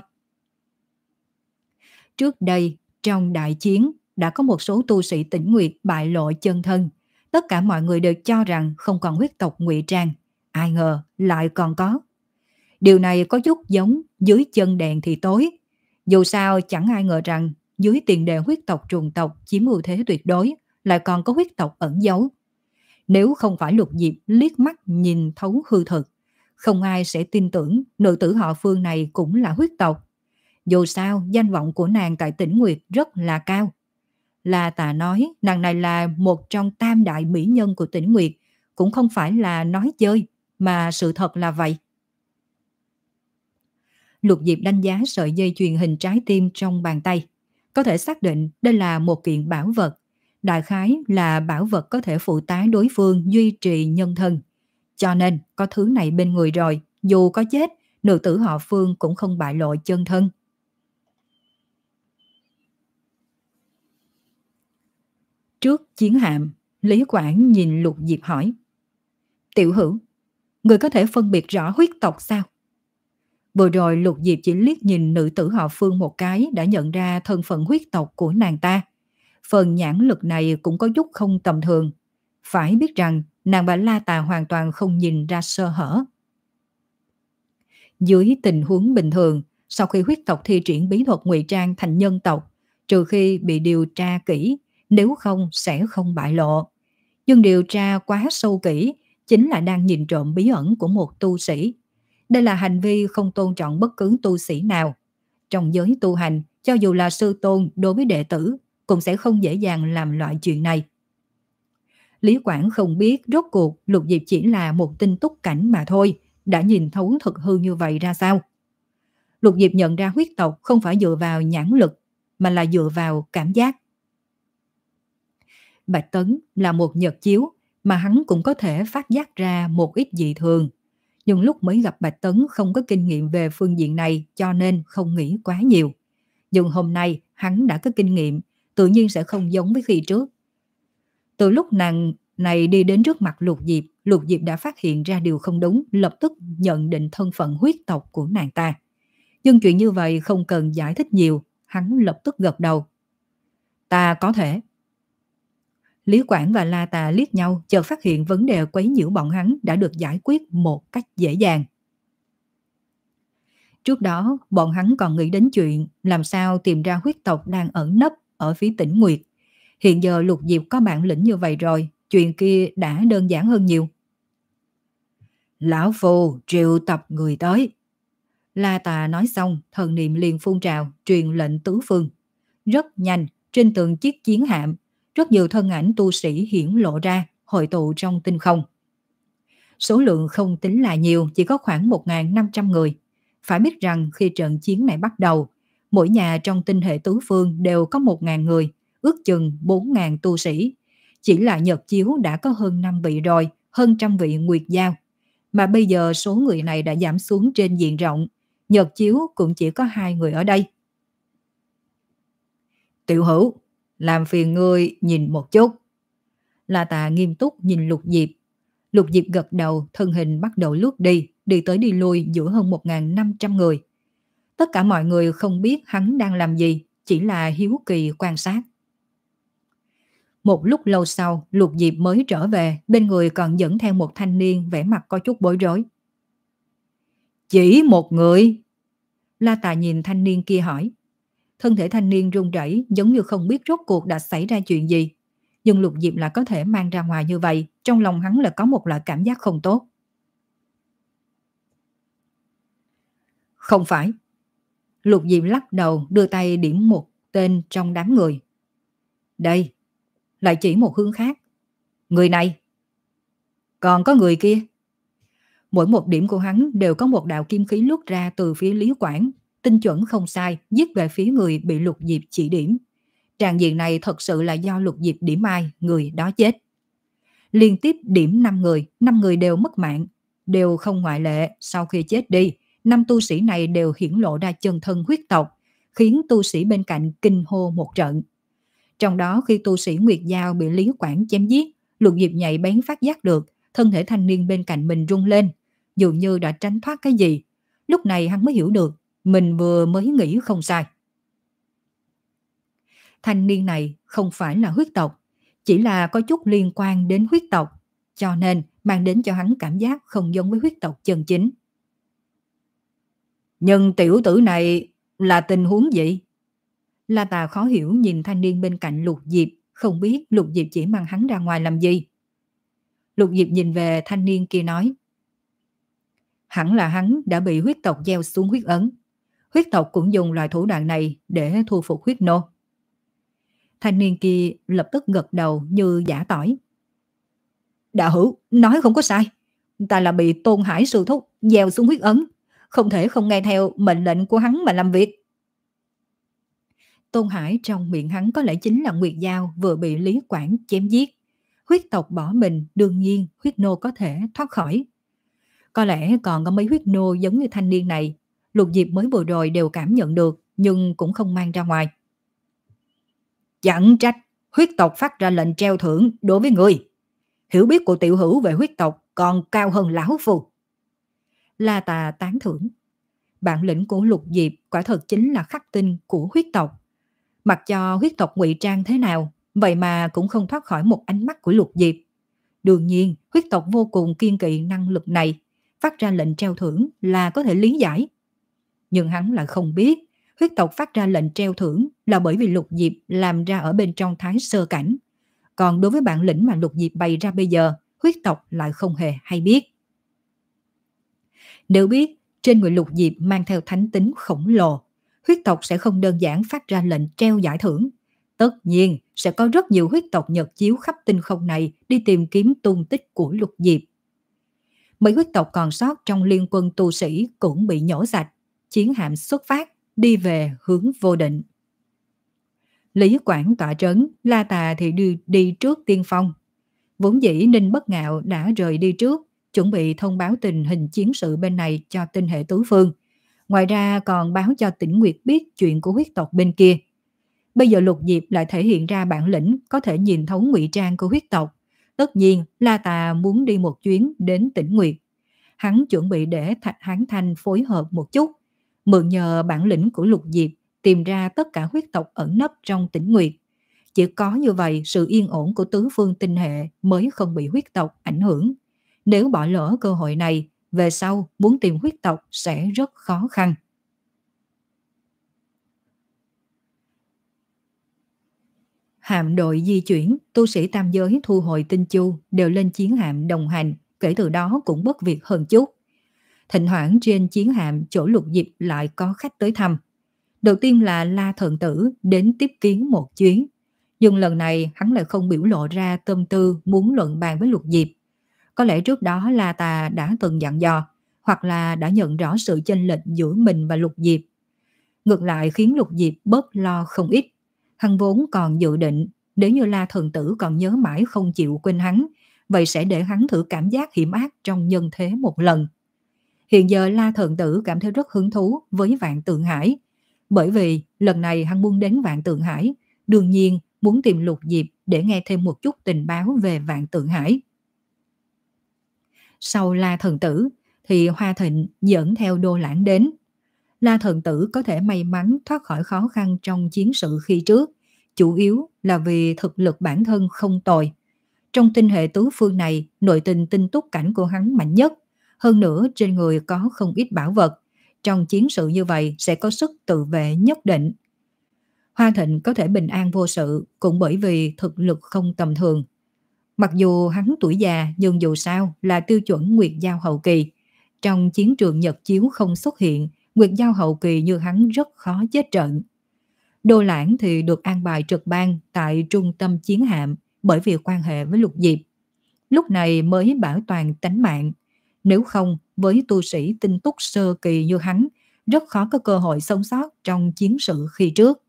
Speaker 1: Trước đây, trong đại chiến, đã có một số tu sĩ Tĩnh Nguyệt bại lộ chân thân. Tất cả mọi người đều cho rằng không còn huyết tộc ngụy trang. Ai ngờ lại còn có. Điều này có chút giống dưới chân đèn thì tối. Dù sao chẳng ai ngờ rằng dưới tiền đề huyết tộc trùng tộc chiếm ưu thế tuyệt đối, lại còn có huyết tộc ẩn giấu. Nếu không phải Lục Diệp liếc mắt nhìn thấu hư thực, không ai sẽ tin tưởng nữ tử họ Phương này cũng là huyết tộc. Dù sao, danh vọng của nàng tại Tĩnh Nguyệt rất là cao. La Tà nói nàng này là một trong tam đại mỹ nhân của Tĩnh Nguyệt, cũng không phải là nói chơi, mà sự thật là vậy. Lục Diệp đánh giá sợi dây chuyền hình trái tim trong bàn tay. Có thể xác định đây là một kiện bảo vật. Đại khái là bảo vật có thể phụ tá đối phương duy trì nhân thân. Cho nên có thứ này bên người rồi, dù có chết, nữ tử họ Phương cũng không bại lộ chân thân. Trước chiến hạm, Lý Quảng nhìn Lục Diệp hỏi. Tiểu Hữu, người có thể phân biệt rõ huyết tộc sao? Vừa rồi Lục Diệp chỉ liếc nhìn nữ tử họ Phương một cái đã nhận ra thân phận huyết tộc của nàng ta. Phần nhãn lực này cũng có chút không tầm thường. Phải biết rằng nàng bà La Tà hoàn toàn không nhìn ra sơ hở. Dưới tình huống bình thường, sau khi huyết tộc thi triển bí thuật ngụy trang thành nhân tộc, trừ khi bị điều tra kỹ, nếu không sẽ không bại lộ. Nhưng điều tra quá sâu kỹ chính là đang nhìn trộm bí ẩn của một tu sĩ. Đây là hành vi không tôn trọng bất cứ tu sĩ nào. Trong giới tu hành, cho dù là sư tôn đối với đệ tử, cũng sẽ không dễ dàng làm loại chuyện này. Lý Quảng không biết rốt cuộc Lục Diệp chỉ là một tinh túc cảnh mà thôi, đã nhìn thấu thực hư như vậy ra sao? Lục Diệp nhận ra huyết tộc không phải dựa vào nhãn lực, mà là dựa vào cảm giác. Bạch Tấn là một nhật chiếu, mà hắn cũng có thể phát giác ra một ít dị thường. Nhưng lúc mới gặp Bạch Tấn không có kinh nghiệm về phương diện này, cho nên không nghĩ quá nhiều. Nhưng hôm nay hắn đã có kinh nghiệm, tự nhiên sẽ không giống với khi trước. Từ lúc nàng này đi đến trước mặt Lục Diệp, Lục Diệp đã phát hiện ra điều không đúng, lập tức nhận định thân phận huyết tộc của nàng ta. Nhưng chuyện như vậy không cần giải thích nhiều, hắn lập tức gật đầu. Ta có thể. Lý Quảng và La Tà liếc nhau, chợt phát hiện vấn đề quấy nhiễu bọn hắn đã được giải quyết một cách dễ dàng. Trước đó, bọn hắn còn nghĩ đến chuyện làm sao tìm ra huyết tộc đang ẩn nấp ở phía Tĩnh Nguyệt. Hiện giờ Lục Diệp có bản lĩnh như vậy rồi, chuyện kia đã đơn giản hơn nhiều. Lão Phù triệu tập người tới. La Tà nói xong, thần niệm liền phun trào, truyền lệnh tứ phương. Rất nhanh, trên từng chiếc chiến hạm, rất nhiều thân ảnh tu sĩ hiển lộ ra, hội tụ trong tinh không. Số lượng không tính là nhiều, chỉ có khoảng một nghìn năm trăm người. Phải biết rằng khi trận chiến này bắt đầu, mỗi nhà trong tinh hệ tứ phương đều có một nghìn người, ước chừng bốn nghìn tu sĩ. Chỉ là Nhật Chiếu đã có hơn năm vị rồi, hơn trăm vị Nguyệt Giao. Mà bây giờ số người này đã giảm xuống trên diện rộng, Nhật Chiếu cũng chỉ có hai người ở đây. Tiểu Hữu, làm phiền ngươi nhìn một chút. La Tà nghiêm túc nhìn Lục Diệp. Lục Diệp gật đầu, thân hình bắt đầu lướt đi, đi tới đi lui giữa hơn một nghìn năm trăm người. Tất cả mọi người không biết hắn đang làm gì, chỉ là hiếu kỳ quan sát. Một lúc lâu sau, Lục Diệp mới trở về, bên người còn dẫn theo một thanh niên vẻ mặt có chút bối rối. Chỉ một người? La Tà nhìn thanh niên kia hỏi. Thân thể thanh niên run rẩy, giống như không biết rốt cuộc đã xảy ra chuyện gì. Nhưng Lục Diệp là có thể mang ra ngoài như vậy, trong lòng hắn là có một loại cảm giác không tốt. Không phải. Lục Diệp lắc đầu, đưa tay điểm một tên trong đám người. Đây, lại chỉ một hướng khác. Người này. Còn có người kia. Mỗi một điểm của hắn đều có một đạo kim khí lướt ra từ phía Lý Quảng, tinh chuẩn không sai, giết về phía người bị Lục Diệp chỉ điểm. Tràng diện này thật sự là do Lục Diệp điểm ai, người đó chết. Liên tiếp điểm năm người, năm người đều mất mạng, đều không ngoại lệ. Sau khi chết đi, năm tu sĩ này đều hiển lộ ra chân thân huyết tộc, khiến tu sĩ bên cạnh kinh hô một trận. Trong đó khi tu sĩ Nguyệt Giao bị Lý Quảng chém giết, Lục Diệp nhạy bén phát giác được, thân thể thanh niên bên cạnh mình rung lên, dường như đã tránh thoát cái gì. Lúc này hắn mới hiểu được, mình vừa mới nghĩ không sai. Thanh niên này không phải là huyết tộc, chỉ là có chút liên quan đến huyết tộc, cho nên mang đến cho hắn cảm giác không giống với huyết tộc chân chính. Nhưng tiểu tử này là tình huống gì? La Tà khó hiểu nhìn thanh niên bên cạnh Lục Diệp, không biết Lục Diệp chỉ mang hắn ra ngoài làm gì. Lục Diệp nhìn về thanh niên kia nói. Hẳn là hắn đã bị huyết tộc gieo xuống huyết ấn. Huyết tộc cũng dùng loại thủ đoạn này để thu phục huyết nô. Thanh niên kia lập tức gật đầu như giả tỏi. Đạo hữu, nói không có sai. Ta là bị Tôn Hải sư thúc gieo xuống huyết ấn. Không thể không nghe theo mệnh lệnh của hắn mà làm việc. Tôn Hải trong miệng hắn có lẽ chính là Nguyệt Giao vừa bị Lý Quảng chém giết. Huyết tộc bỏ mình, đương nhiên huyết nô có thể thoát khỏi. Có lẽ còn có mấy huyết nô giống như thanh niên này, Lục Diệp mới vừa rồi đều cảm nhận được, nhưng cũng không mang ra ngoài. Chẳng trách, huyết tộc phát ra lệnh treo thưởng đối với người. Hiểu biết của tiểu hữu về huyết tộc còn cao hơn lão phù. La Tà tán thưởng. Bản lĩnh của Lục Diệp quả thật chính là khắc tinh của huyết tộc. Mặc cho huyết tộc ngụy trang thế nào, vậy mà cũng không thoát khỏi một ánh mắt của Lục Diệp. Đương nhiên, huyết tộc vô cùng kiên kỵ năng lực này, phát ra lệnh treo thưởng là có thể lý giải. Nhưng hắn lại không biết, huyết tộc phát ra lệnh treo thưởng là bởi vì Lục Diệp làm ra ở bên trong thái sơ cảnh. Còn đối với bản lĩnh mà Lục Diệp bày ra bây giờ, huyết tộc lại không hề hay biết. Nếu biết trên người Lục Diệp mang theo thánh tính khổng lồ, huyết tộc sẽ không đơn giản phát ra lệnh treo giải thưởng. Tất nhiên sẽ có rất nhiều huyết tộc Nhật Chiếu khắp tinh không này đi tìm kiếm tung tích của Lục Diệp. Mấy huyết tộc còn sót trong liên quân tu sĩ cũng bị nhổ sạch, chiến hạm xuất phát, đi về hướng vô định. Lý Quảng tọa trấn, La Tà thì đi, đi trước tiên phong. Vốn dĩ Ninh Bất Ngạo đã rời đi trước, chuẩn bị thông báo tình hình chiến sự bên này cho tinh hệ tứ phương. Ngoài ra còn báo cho Tĩnh Nguyệt biết chuyện của huyết tộc bên kia. Bây giờ Lục Diệp lại thể hiện ra bản lĩnh có thể nhìn thấu ngụy trang của huyết tộc. Tất nhiên La Tà muốn đi một chuyến đến Tĩnh Nguyệt. Hắn chuẩn bị để Thạch Hán Thanh phối hợp một chút, mượn nhờ bản lĩnh của Lục Diệp tìm ra tất cả huyết tộc ẩn nấp trong Tĩnh Nguyệt. Chỉ có như vậy sự yên ổn của tứ phương tinh hệ mới không bị huyết tộc ảnh hưởng. Nếu bỏ lỡ cơ hội này, về sau muốn tìm huyết tộc sẽ rất khó khăn. Hạm đội di chuyển, tu sĩ tam giới thu hồi tinh chu đều lên chiến hạm đồng hành, kể từ đó cũng bất việc hơn chút. Thỉnh thoảng trên chiến hạm chỗ Lục Diệp lại có khách tới thăm. Đầu tiên là La Thần Tử đến tiếp kiến một chuyến, nhưng lần này hắn lại không biểu lộ ra tâm tư muốn luận bàn với Lục Diệp. Có lẽ trước đó La Tà đã từng dặn dò, hoặc là đã nhận rõ sự chênh lệch giữa mình và Lục Diệp. Ngược lại khiến Lục Diệp bớt lo không ít. Hắn vốn còn dự định, nếu như La Thần Tử còn nhớ mãi không chịu quên hắn, vậy sẽ để hắn thử cảm giác hiểm ác trong nhân thế một lần. Hiện giờ La Thần Tử cảm thấy rất hứng thú với Vạn Tượng Hải, bởi vì lần này hắn muốn đến Vạn Tượng Hải, đương nhiên muốn tìm Lục Diệp để nghe thêm một chút tình báo về Vạn Tượng Hải. Sau La Thần Tử thì Hoa Thịnh dẫn theo Đô Lãng đến. La Thần Tử có thể may mắn thoát khỏi khó khăn trong chiến sự khi trước, chủ yếu là vì thực lực bản thân không tồi. Trong tinh hệ tứ phương này, nội tình tinh túc cảnh của hắn mạnh nhất, hơn nữa trên người có không ít bảo vật, trong chiến sự như vậy sẽ có sức tự vệ nhất định. Hoa Thịnh có thể bình an vô sự cũng bởi vì thực lực không tầm thường. Mặc dù hắn tuổi già nhưng dù sao là tiêu chuẩn Nguyệt Giao hậu kỳ. Trong chiến trường Nhật Chiếu không xuất hiện, Nguyệt Giao hậu kỳ như hắn rất khó chết trận. Đô Lãng thì được an bài trực ban tại trung tâm chiến hạm bởi vì quan hệ với Lục Diệp. Lúc này mới bảo toàn tánh mạng. Nếu không, với tu sĩ tinh túc sơ kỳ như hắn, rất khó có cơ hội sống sót trong chiến sự khi trước.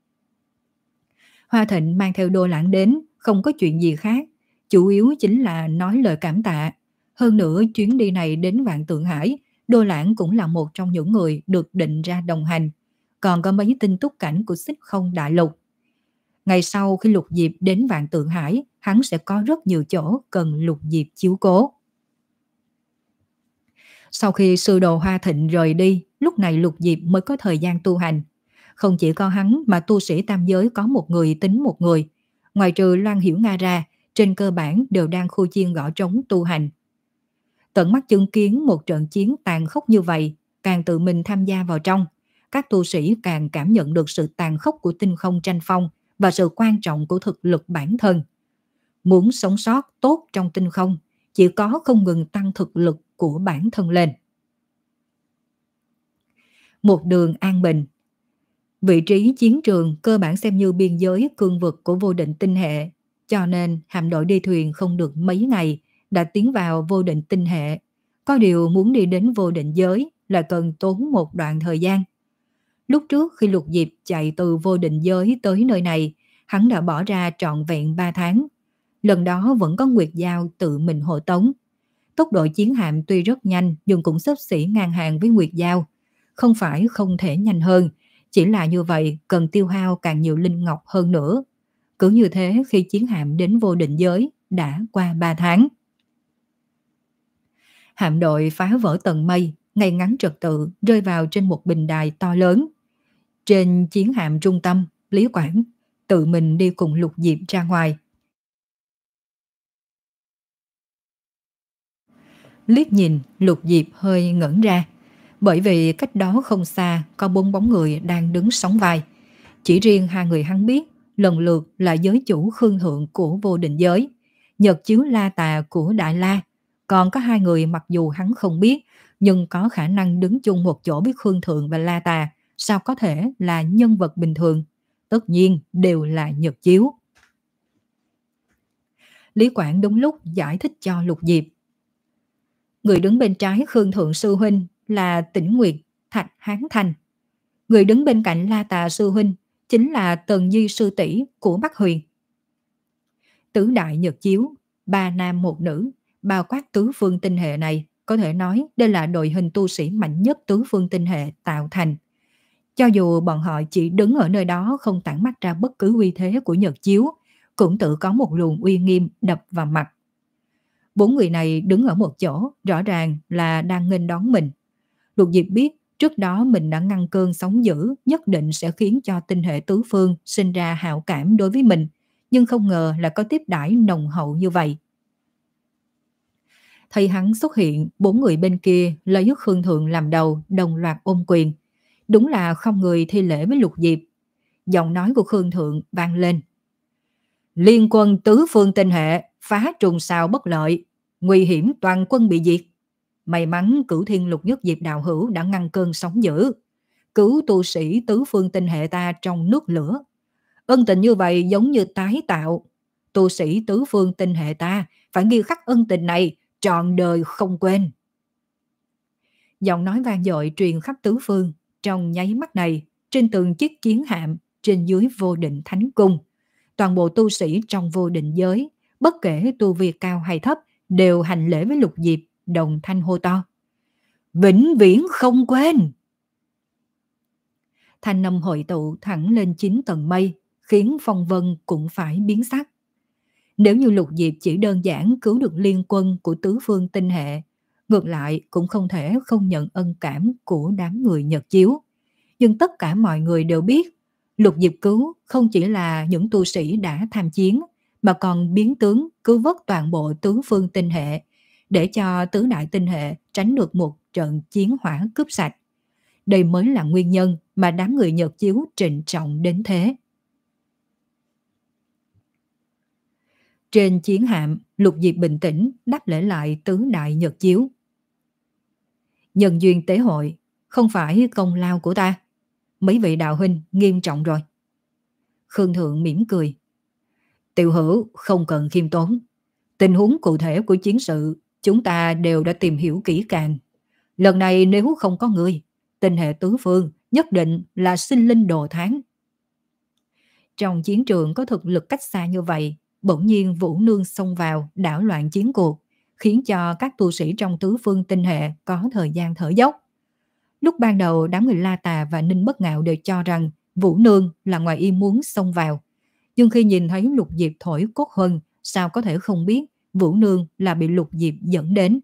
Speaker 1: Hoa Thịnh mang theo Đô Lãng đến, không có chuyện gì khác, chủ yếu chính là nói lời cảm tạ. Hơn nữa chuyến đi này đến Vạn Tượng Hải, Đô Lãng cũng là một trong những người được định ra đồng hành. Còn có mấy tinh túc cảnh của Xích Không Đại Lục. Ngày sau khi Lục Diệp đến Vạn Tượng Hải, hắn sẽ có rất nhiều chỗ cần Lục Diệp chiếu cố. Sau khi sư đồ Hoa Thịnh rời đi, lúc này Lục Diệp mới có thời gian tu hành. Không chỉ có hắn mà tu sĩ tam giới có một người tính một người. Ngoài trừ Loan Hiểu Nga ra, trên cơ bản đều đang khu chiên gõ trống tu hành. Tận mắt chứng kiến một trận chiến tàn khốc như vậy, càng tự mình tham gia vào trong, các tu sĩ càng cảm nhận được sự tàn khốc của tinh không tranh phong và sự quan trọng của thực lực bản thân. Muốn sống sót tốt trong tinh không, chỉ có không ngừng tăng thực lực của bản thân lên. Một đường an bình. Vị trí chiến trường cơ bản xem như biên giới cương vực của vô định tinh hệ, cho nên hạm đội đi thuyền không được mấy ngày đã tiến vào vô định tinh hệ. Có điều muốn đi đến vô định giới là cần tốn một đoạn thời gian. Lúc trước khi Lục Diệp chạy từ vô định giới tới nơi này, hắn đã bỏ ra trọn vẹn ba tháng. Lần đó vẫn có Nguyệt Giao tự mình hộ tống. Tốc độ chiến hạm tuy rất nhanh nhưng cũng xấp xỉ ngang hàng với Nguyệt Giao. Không phải không thể nhanh hơn, chỉ là như vậy cần tiêu hao càng nhiều linh ngọc hơn nữa. Cứ như thế khi chiến hạm đến vô định giới đã qua ba tháng. Hạm đội phá vỡ tầng mây, ngay ngắn trật tự rơi vào trên một bình đài to lớn. Trên chiến hạm trung tâm, Lý Quảng tự mình đi cùng Lục Diệp ra ngoài. Liếc nhìn, Lục Diệp hơi ngẩn ra, bởi vì cách đó không xa có bốn bóng người đang đứng sóng vai. Chỉ riêng hai người hắn biết, lần lượt là giới chủ Khương Thượng của vô định giới, Nhật Chiếu La Tà của Đại La. Còn có hai người mặc dù hắn không biết, nhưng có khả năng đứng chung một chỗ với Khương Thượng và La Tà, sao có thể là nhân vật bình thường? Tất nhiên đều là Nhật Chiếu. Lý Quảng đúng lúc giải thích cho Lục Diệp. Người đứng bên trái Khương Thượng sư huynh là Tĩnh Nguyệt, Thạch Hán Thành. Người đứng bên cạnh La Tà sư huynh chính là Tần Di sư tỷ của Bắc Huyền. Tứ đại Nhật Chiếu, ba nam một nữ, bao quát tứ phương tinh hệ này, có thể nói đây là đội hình tu sĩ mạnh nhất tứ phương tinh hệ tạo thành. Cho dù bọn họ chỉ đứng ở nơi đó không tản mắt ra bất cứ uy thế của Nhật Chiếu, cũng tự có một luồng uy nghiêm đập vào mặt. Bốn người này đứng ở một chỗ, rõ ràng là đang nghênh đón mình. Lục Diệp biết trước đó mình đã ngăn cơn sóng dữ, nhất định sẽ khiến cho tinh hệ tứ phương sinh ra hảo cảm đối với mình, nhưng không ngờ là có tiếp đãi nồng hậu như vậy. Thấy hắn xuất hiện, bốn người bên kia lấy Khương Thượng làm đầu, đồng loạt ôm quyền. Đúng là không người thi lễ với Lục Diệp. Giọng nói của Khương Thượng vang lên. Liên quân tứ phương tinh hệ phá trùng sao bất lợi, nguy hiểm toàn quân bị diệt. May mắn Cửu Thiên Lục Nhất Diệp đạo hữu đã ngăn cơn sóng dữ, cứu tu sĩ tứ phương tinh hệ ta trong nước lửa. Ân tình như vậy giống như tái tạo. Tu sĩ tứ phương tinh hệ ta phải ghi khắc ân tình này trọn đời không quên. Giọng nói vang dội truyền khắp tứ phương. Trong nháy mắt này, trên từng chiếc chiến hạm, trên dưới vô định thánh cung, toàn bộ tu sĩ trong vô định giới, bất kể tu vi cao hay thấp, đều hành lễ với Lục Diệp, đồng thanh hô to: vĩnh viễn không quên. Thanh âm hội tụ thẳng lên chín tầng mây, khiến phong vân cũng phải biến sắc. Nếu như Lục Diệp chỉ đơn giản cứu được liên quân của tứ phương tinh hệ, ngược lại cũng không thể không nhận ân cảm của đám người Nhật Chiếu. Nhưng tất cả mọi người đều biết, Lục Diệp cứu không chỉ là những tu sĩ đã tham chiến, mà còn biến tướng cứu vớt toàn bộ tứ phương tinh hệ, để cho tứ đại tinh hệ tránh được một trận chiến hỏa cướp sạch. Đây mới là nguyên nhân mà đám người Nhật Chiếu trịnh trọng đến thế. Trên chiến hạm, Lục Diệp bình tĩnh đáp lễ lại tứ đại Nhật Chiếu. Nhân duyên tế hội, không phải công lao của ta. Mấy vị đạo huynh nghiêm trọng rồi. Khương Thượng mỉm cười. Tiểu Hữu không cần khiêm tốn. Tình huống cụ thể của chiến sự chúng ta đều đã tìm hiểu kỹ càng. Lần này nếu không có người, tinh hệ tứ phương nhất định là sinh linh đồ thán. Trong chiến trường có thực lực cách xa như vậy, bỗng nhiên Vũ Nương xông vào đảo loạn chiến cuộc, khiến cho các tu sĩ trong tứ phương tinh hệ có thời gian thở dốc. Lúc ban đầu đám người La Tà và Ninh Bất Ngạo đều cho rằng Vũ Nương là ngoài ý muốn xông vào. Nhưng khi nhìn thấy Lục Diệp thổi cốt huân, sao có thể không biết Vũ Nương là bị Lục Diệp dẫn đến.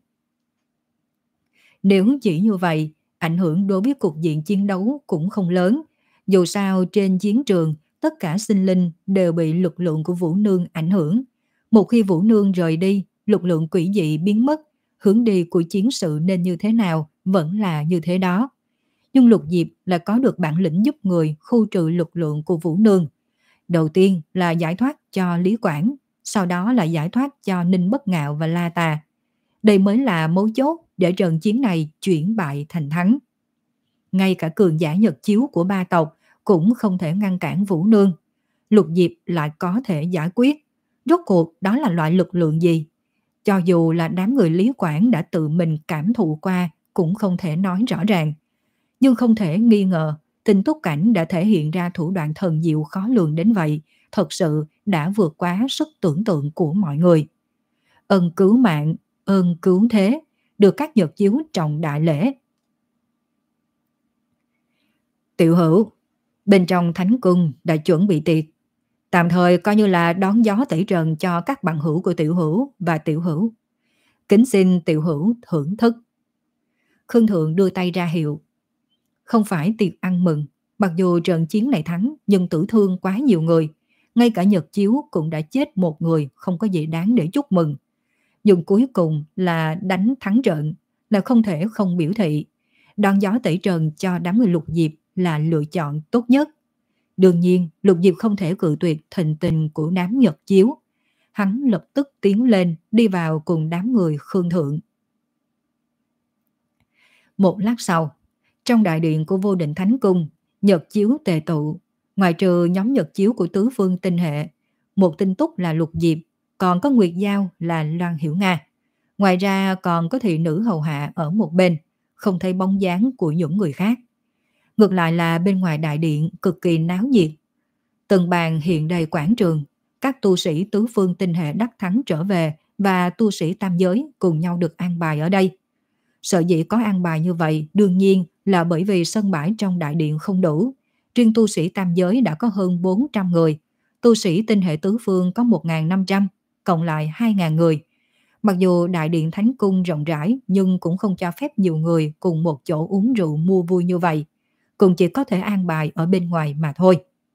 Speaker 1: Nếu chỉ như vậy, ảnh hưởng đối với cục diện chiến đấu cũng không lớn. Dù sao trên chiến trường, tất cả sinh linh đều bị lực lượng của Vũ Nương ảnh hưởng. Một khi Vũ Nương rời đi, lực lượng quỷ dị biến mất, hướng đi của chiến sự nên như thế nào vẫn là như thế đó. Nhưng Lục Diệp là có được bản lĩnh giúp người khu trừ lực lượng của Vũ Nương. Đầu tiên là giải thoát cho Lý Quảng, sau đó là giải thoát cho Ninh Bất Ngạo và La Tà. Đây mới là mấu chốt để trận chiến này chuyển bại thành thắng. Ngay cả cường giả Nhật Chiếu của ba tộc cũng không thể ngăn cản Vũ Nương. Lục Diệp lại có thể giải quyết. Rốt cuộc đó là loại lực lượng gì? Cho dù là đám người Lý Quảng đã tự mình cảm thụ qua cũng không thể nói rõ ràng. Nhưng không thể nghi ngờ, Tinh Túc Cảnh đã thể hiện ra thủ đoạn thần diệu khó lường đến vậy, thật sự đã vượt quá sức tưởng tượng của mọi người. Ân cứu mạng, ơn cứu thế, được các Nhật Chiếu trọng đại lễ. Tiểu Hữu, bên trong thánh cung đã chuẩn bị tiệc, tạm thời coi như là đón gió tẩy trần cho các bằng hữu của Tiểu Hữu và Tiểu Hữu. Kính xin Tiểu Hữu thưởng thức. Khương Thượng đưa tay ra hiệu. Không phải tiệc ăn mừng, mặc dù trận chiến này thắng nhưng tử thương quá nhiều người. Ngay cả Nhật Chiếu cũng đã chết một người, không có gì đáng để chúc mừng. Nhưng cuối cùng là đánh thắng trận, là không thể không biểu thị. Đón gió tẩy trần cho đám người Lục Diệp là lựa chọn tốt nhất. Đương nhiên, Lục Diệp không thể cự tuyệt thịnh tình của đám Nhật Chiếu. Hắn lập tức tiến lên, đi vào cùng đám người Khương Thượng. Một lát sau, trong đại điện của Vô Định Thánh Cung, Nhật Chiếu tề tụ. Ngoài trừ nhóm Nhật Chiếu của tứ phương tinh hệ, một Tinh Túc là Lục Diệp, còn có Nguyệt Giao là Loan Hiểu Nga. Ngoài ra còn có thị nữ hầu hạ ở một bên, không thấy bóng dáng của những người khác. Ngược lại là bên ngoài đại điện cực kỳ náo nhiệt. Từng bàn hiện đầy quảng trường, các tu sĩ tứ phương tinh hệ đắc thắng trở về và tu sĩ tam giới cùng nhau được an bài ở đây. Sở dĩ có an bài như vậy đương nhiên là bởi vì sân bãi trong đại điện không đủ. Riêng tu sĩ tam giới đã có hơn bốn trăm người, tu sĩ tinh hệ tứ phương có một nghìn năm trăm, cộng lại hai nghìn người. Mặc dù đại điện thánh cung rộng rãi nhưng cũng không cho phép nhiều người cùng một chỗ uống rượu mua vui như vậy. Cũng chỉ có thể an bài ở bên ngoài mà thôi.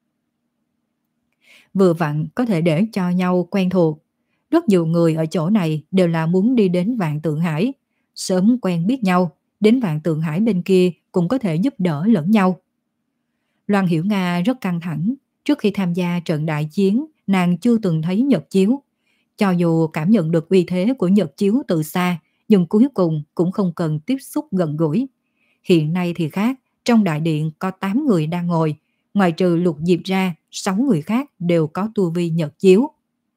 Speaker 1: Vừa vặn có thể để cho nhau quen thuộc. Rất nhiều người ở chỗ này đều là muốn đi đến Vạn Tượng Hải, sớm quen biết nhau, đến Vạn Tượng Hải bên kia cũng có thể giúp đỡ lẫn nhau. Loan Hiểu Nga rất căng thẳng. Trước khi tham gia trận đại chiến, nàng chưa từng thấy nhật chiếu. Cho dù cảm nhận được uy thế của nhật chiếu từ xa, nhưng cuối cùng cũng không cần tiếp xúc gần gũi. Hiện nay thì khác, trong đại điện có tám người đang ngồi, ngoài trừ Lục Diệp ra, sáu người khác đều có tu vi nhật chiếu.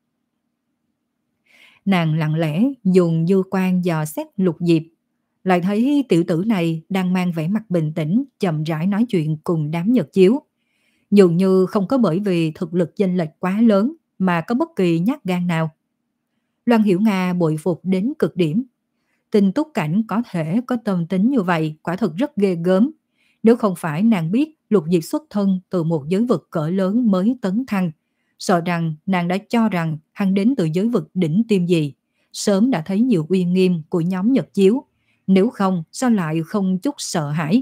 Speaker 1: Nàng lặng lẽ dùng dư quan dò xét Lục Diệp, lại thấy tiểu tử này đang mang vẻ mặt bình tĩnh, chậm rãi nói chuyện cùng đám nhật chiếu. Dường như không có bởi vì thực lực chênh lệch quá lớn mà có bất kỳ nhát gan nào. Loan Hiểu Nga bội phục đến cực điểm. Tinh Túc Cảnh có thể có tâm tính như vậy quả thực rất ghê gớm. Nếu không phải nàng biết Lục Diệp xuất thân từ một giới vực cỡ lớn mới tấn thăng, sợ rằng nàng đã cho rằng hắn đến từ giới vực đỉnh tiêm gì, sớm đã thấy nhiều uy nghiêm của nhóm nhật chiếu, nếu không sao lại không chút sợ hãi.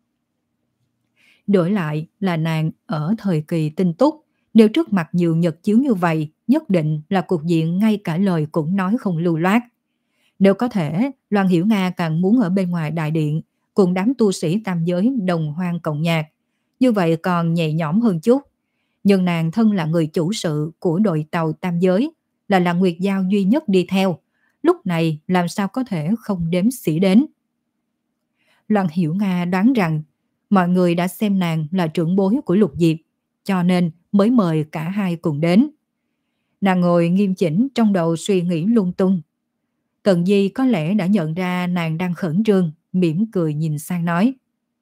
Speaker 1: Đổi lại là nàng ở thời kỳ Tinh Túc, nếu trước mặt nhiều nhật chiếu như vậy, nhất định là cục diện ngay cả lời cũng nói không lưu loát. Nếu có thể, Loan Hiểu Nga càng muốn ở bên ngoài đại điện, cùng đám tu sĩ tam giới đồng hoan cộng nhạc. Như vậy còn nhẹ nhõm hơn chút. Nhưng nàng thân là người chủ sự của đội tàu tam giới, là là Nguyệt Giao duy nhất đi theo. Lúc này làm sao có thể không đếm xỉa đến. Loan Hiểu Nga đoán rằng mọi người đã xem nàng là trưởng bối của Lục Diệp, cho nên mới mời cả hai cùng đến. Nàng ngồi nghiêm chỉnh trong đầu suy nghĩ lung tung. Tần Di có lẽ đã nhận ra nàng đang khẩn trương, mỉm cười nhìn sang nói: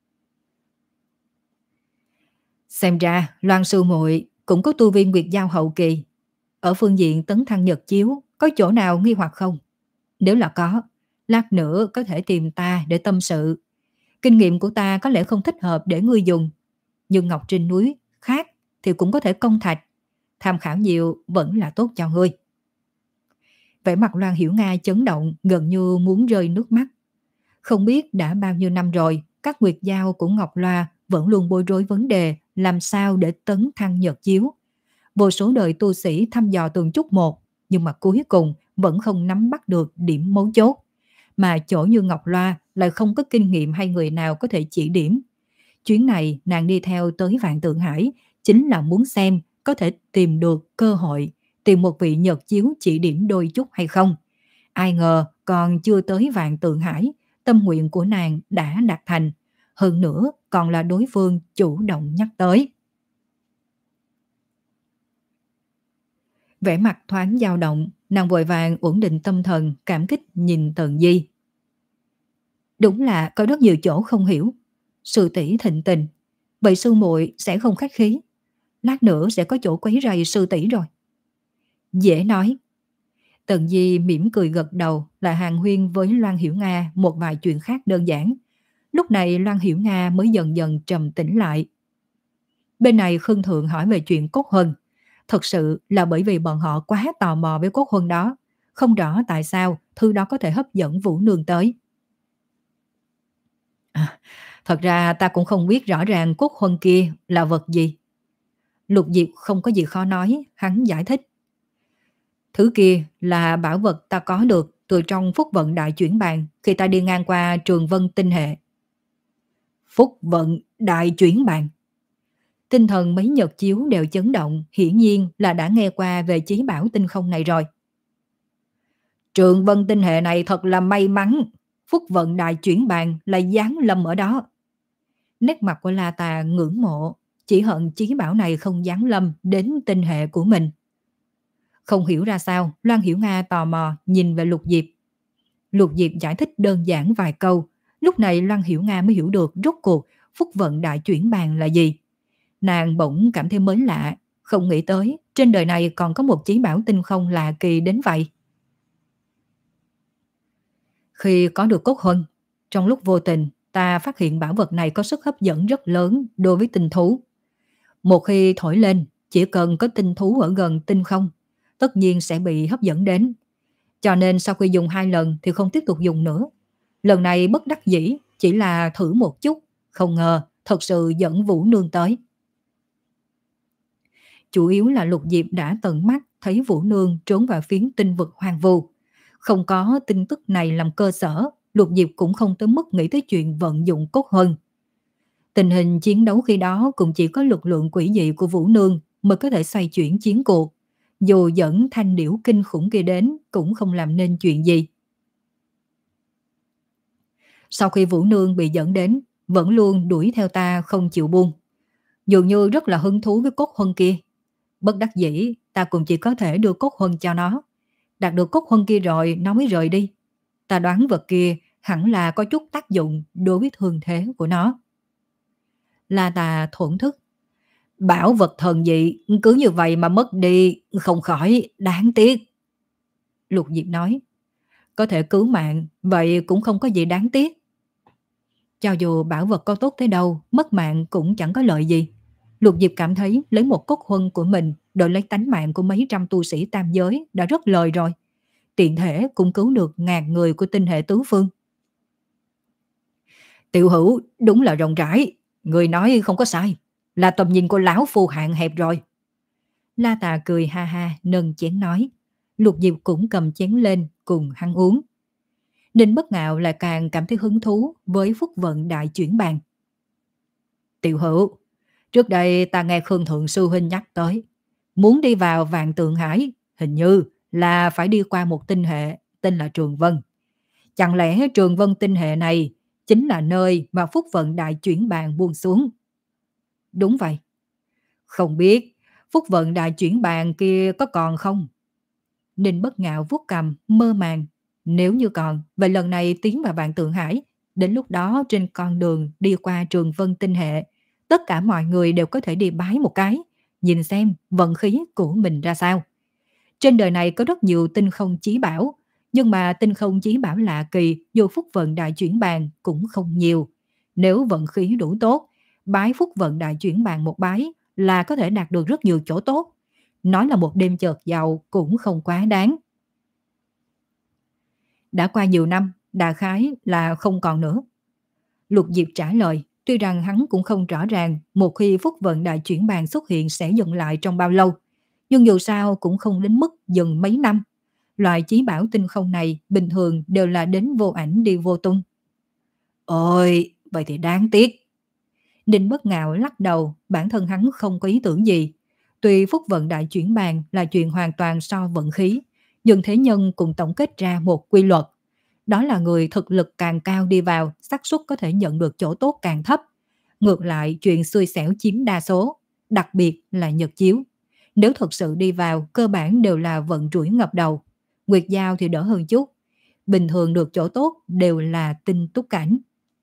Speaker 1: Xem ra Loan sư muội cũng có tu vi Nguyệt Giao hậu kỳ. Ở phương diện tấn thăng nhật chiếu, có chỗ nào nghi hoặc không? Nếu là có, lát nữa có thể tìm ta để tâm sự. Kinh nghiệm của ta có lẽ không thích hợp để ngươi dùng, nhưng Ngọc trên núi khác thì cũng có thể công thạch. Tham khảo nhiều vẫn là tốt cho ngươi. Vẻ mặt Loan Hiểu Nga chấn động, gần như muốn rơi nước mắt. Không biết đã bao nhiêu năm rồi, các Nguyệt Giao của Ngọc Loa vẫn luôn bối rối vấn đề làm sao để tấn thăng nhật chiếu. Vô số đời tu sĩ thăm dò từng chút một, nhưng mà cuối cùng vẫn không nắm bắt được điểm mấu chốt. Mà chỗ như Ngọc Loa lại không có kinh nghiệm hay người nào có thể chỉ điểm. Chuyến này nàng đi theo tới Vạn Tượng Hải chính là muốn xem có thể tìm được cơ hội, tìm một vị nhật chiếu chỉ điểm đôi chút hay không. Ai ngờ còn chưa tới Vạn Tượng Hải, tâm nguyện của nàng đã đạt thành. Hơn nữa còn là đối phương chủ động nhắc tới. Vẻ mặt thoáng dao động, nàng vội vàng ổn định tâm thần, cảm kích nhìn Tần Di. Đúng là có rất nhiều chỗ không hiểu. Sư tỷ thịnh tình, vậy sư muội sẽ không khách khí. Lát nữa sẽ có chỗ quấy rầy sư tỷ rồi. Dễ nói. Tần Di mỉm cười gật đầu, là hàn huyên với Loan Hiểu Nga một vài chuyện khác đơn giản. Lúc này Loan Hiểu Nga mới dần dần trầm tĩnh lại. Bên này Khương Thượng hỏi về chuyện cốt huân. Thật sự là bởi vì bọn họ quá tò mò với cốt huân đó. Không rõ tại sao thứ đó có thể hấp dẫn Vũ Nương tới. À, thật ra ta cũng không biết rõ ràng cốt huân kia là vật gì. Lục Diệp không có gì khó nói, hắn giải thích. Thứ kia là bảo vật ta có được từ trong phúc vận đại chuyển bàn khi ta đi ngang qua Trường Vân Tinh Hệ. Phúc vận đại chuyển bàn. Tinh thần mấy nhật chiếu đều chấn động, hiển nhiên là đã nghe qua về chí bảo tinh không này rồi. Trường Vân Tinh Hệ này thật là may mắn, phúc vận đại chuyển bàn là giáng lâm ở đó. Nét mặt của La Tà ngưỡng mộ, chỉ hận chí bảo này không giáng lâm đến tinh hệ của mình. Không hiểu ra sao, Loan Hiểu Nga tò mò nhìn về Lục Diệp. Lục Diệp giải thích đơn giản vài câu, lúc này Loan Hiểu Nga mới hiểu được rốt cuộc phúc vận đại chuyển bàn là gì. Nàng bỗng cảm thấy mới lạ, không nghĩ tới trên đời này còn có một chí bảo tinh không lạ kỳ đến vậy. Khi có được cốt huân, trong lúc vô tình ta phát hiện bảo vật này có sức hấp dẫn rất lớn đối với tinh thú. Một khi thổi lên, chỉ cần có tinh thú ở gần tinh không, tất nhiên sẽ bị hấp dẫn đến. Cho nên sau khi dùng hai lần thì không tiếp tục dùng nữa. Lần này bất đắc dĩ, chỉ là thử một chút, không ngờ thật sự dẫn Vũ Nương tới. Chủ yếu là Lục Diệp đã tận mắt thấy Vũ Nương trốn vào phiến tinh vực hoang vu. Không có tin tức này làm cơ sở, Lục Diệp cũng không tới mức nghĩ tới chuyện vận dụng cốt huân. Tình hình chiến đấu khi đó cũng chỉ có lực lượng quỷ dị của Vũ Nương mới có thể xoay chuyển chiến cuộc. dù dẫn thanh điểu kinh khủng kia đến cũng không làm nên chuyện gì. Sau khi Vũ Nương bị dẫn đến, vẫn luôn đuổi theo ta không chịu buông. Dường như rất là hứng thú với cốt huân kia. Bất đắc dĩ, ta cũng chỉ có thể đưa cốt huân cho nó. Đạt được cốt huân kia rồi, nó mới rời đi. Ta đoán vật kia hẳn là có chút tác dụng đối với thương thế của nó. La Tà thổn thức. Bảo vật thần dị, cứ như vậy mà mất đi, không khỏi đáng tiếc. Lục Diệp nói. Có thể cứu mạng, vậy cũng không có gì đáng tiếc. Cho dù bảo vật có tốt thế đâu, mất mạng cũng chẳng có lợi gì. Lục Diệp cảm thấy lấy một cốt huân của mình đổi lấy tánh mạng của mấy trăm tu sĩ tam giới đã rất lời rồi. Tiện thể cũng cứu được ngàn người của tinh hệ tứ phương. Tiểu Hữu đúng là rộng rãi, người nói không có sai, là tầm nhìn của lão phu hạn hẹp rồi. La Tà cười ha ha nâng chén nói. Lục Diệp cũng cầm chén lên cùng hắn uống. Ninh Bất Ngạo lại càng cảm thấy hứng thú với phúc vận đại chuyển bàn. Tiểu Hữu, trước đây ta nghe Khương Thượng Sư Huynh nhắc tới, muốn đi vào Vạn Tượng Hải, hình như là phải đi qua một tinh hệ tên là Trường Vân. Chẳng lẽ Trường Vân tinh hệ này chính là nơi mà phúc vận đại chuyển bàn buông xuống? Đúng vậy. Không biết phúc vận đại chuyển bàn kia có còn không? Ninh Bất Ngạo vuốt cằm mơ màng. Nếu như còn, vậy lần này tiến vào Vạn Tượng Hải, đến lúc đó trên con đường đi qua Trường Vân tinh hệ, tất cả mọi người đều có thể đi bái một cái, nhìn xem vận khí của mình ra sao. Trên đời này có rất nhiều tinh không chí bảo, nhưng mà tinh không chí bảo lạ kỳ dù phúc vận đại chuyển bàn cũng không nhiều. Nếu vận khí đủ tốt, bái phúc vận đại chuyển bàn một bái là có thể đạt được rất nhiều chỗ tốt. Nói là một đêm chợt giàu cũng không quá đáng. Đã qua nhiều năm, đại khái là không còn nữa. Lục Diệp trả lời, tuy rằng hắn cũng không rõ ràng một khi phúc vận đại chuyển bàn xuất hiện sẽ dừng lại trong bao lâu, nhưng dù sao cũng không đến mức dừng mấy năm. Loại chí bảo tinh không này bình thường đều là đến vô ảnh đi vô tung. Ôi, vậy thì đáng tiếc. Ninh Bất Ngạo lắc đầu, bản thân hắn không có ý tưởng gì. Tuy phúc vận đại chuyển bàn là chuyện hoàn toàn so vận khí, nhưng thế nhân cũng tổng kết ra một quy luật. Đó là người thực lực càng cao đi vào, xác suất có thể nhận được chỗ tốt càng thấp. Ngược lại, chuyện xui xẻo chiếm đa số, đặc biệt là nhật chiếu. Nếu thực sự đi vào, cơ bản đều là vận rủi ngập đầu. Nguyệt giao thì đỡ hơn chút. Bình thường được chỗ tốt đều là tinh túc cảnh.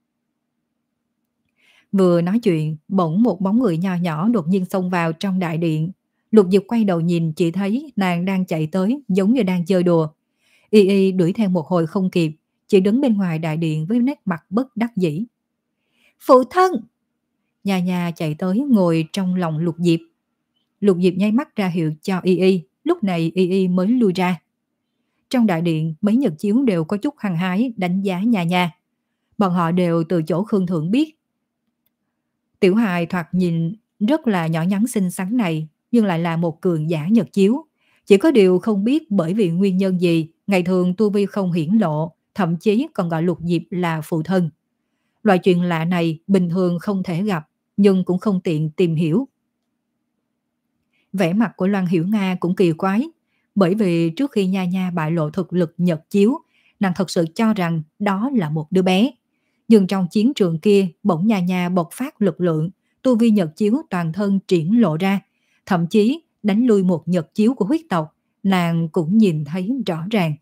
Speaker 1: Vừa nói chuyện, bỗng một bóng người nho nhỏ đột nhiên xông vào trong đại điện. Lục Diệp quay đầu nhìn, chỉ thấy nàng đang chạy tới giống như đang chơi đùa. Y Y đuổi theo một hồi không kịp, chỉ đứng bên ngoài đại điện với nét mặt bất đắc dĩ. Phụ thân! Nhà nhà chạy tới ngồi trong lòng Lục Diệp. Lục Diệp nháy mắt ra hiệu cho Y Y, lúc này Y Y mới lui ra. Trong đại điện, mấy nhật chiếu đều có chút hăng hái đánh giá nhà nhà. Bọn họ đều từ chỗ Khương Thượng biết. Tiểu hài thoạt nhìn rất là nhỏ nhắn xinh xắn này, nhưng lại là một cường giả nhật chiếu. Chỉ có điều không biết bởi vì nguyên nhân gì, ngày thường tu vi không hiển lộ, thậm chí còn gọi Lục Diệp là phụ thân. Loại chuyện lạ này bình thường không thể gặp, nhưng cũng không tiện tìm hiểu. Vẻ mặt của Loan Hiểu Nga cũng kỳ quái, bởi vì trước khi Nha Nha bại lộ thực lực nhật chiếu, nàng thật sự cho rằng đó là một đứa bé. Nhưng trong chiến trường kia, bỗng Nha Nha bộc phát lực lượng, tu vi nhật chiếu toàn thân triển lộ ra, thậm chí đánh lui một nhật chiếu của huyết tộc, nàng cũng nhìn thấy rõ ràng.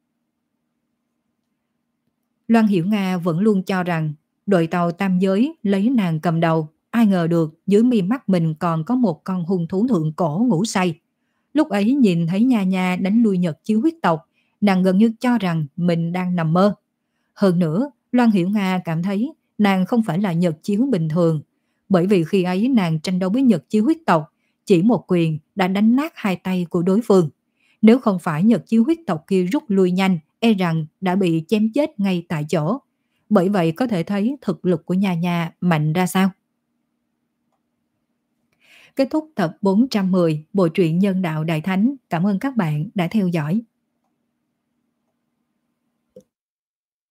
Speaker 1: Loan Hiểu Nga vẫn luôn cho rằng đội tàu tam giới lấy nàng cầm đầu, ai ngờ được dưới mi mắt mình còn có một con hung thú thượng cổ ngủ say. Lúc ấy nhìn thấy Nha Nha đánh lui nhật chiếu huyết tộc, nàng gần như cho rằng mình đang nằm mơ. Hơn nữa, Loan Hiểu Nga cảm thấy nàng không phải là nhật chiếu bình thường, bởi vì khi ấy nàng tranh đấu với nhật chiếu huyết tộc, chỉ một quyền đã đánh nát hai tay của đối phương. Nếu không phải nhật chiếu huyết tộc kia rút lui nhanh, e rằng đã bị chém chết ngay tại chỗ. Bởi vậy có thể thấy thực lực của Nha Nha mạnh ra sao. Kết thúc tập bốn trăm mười Bộ truyện Nhân Đạo Đại Thánh. Cảm ơn các bạn đã theo dõi.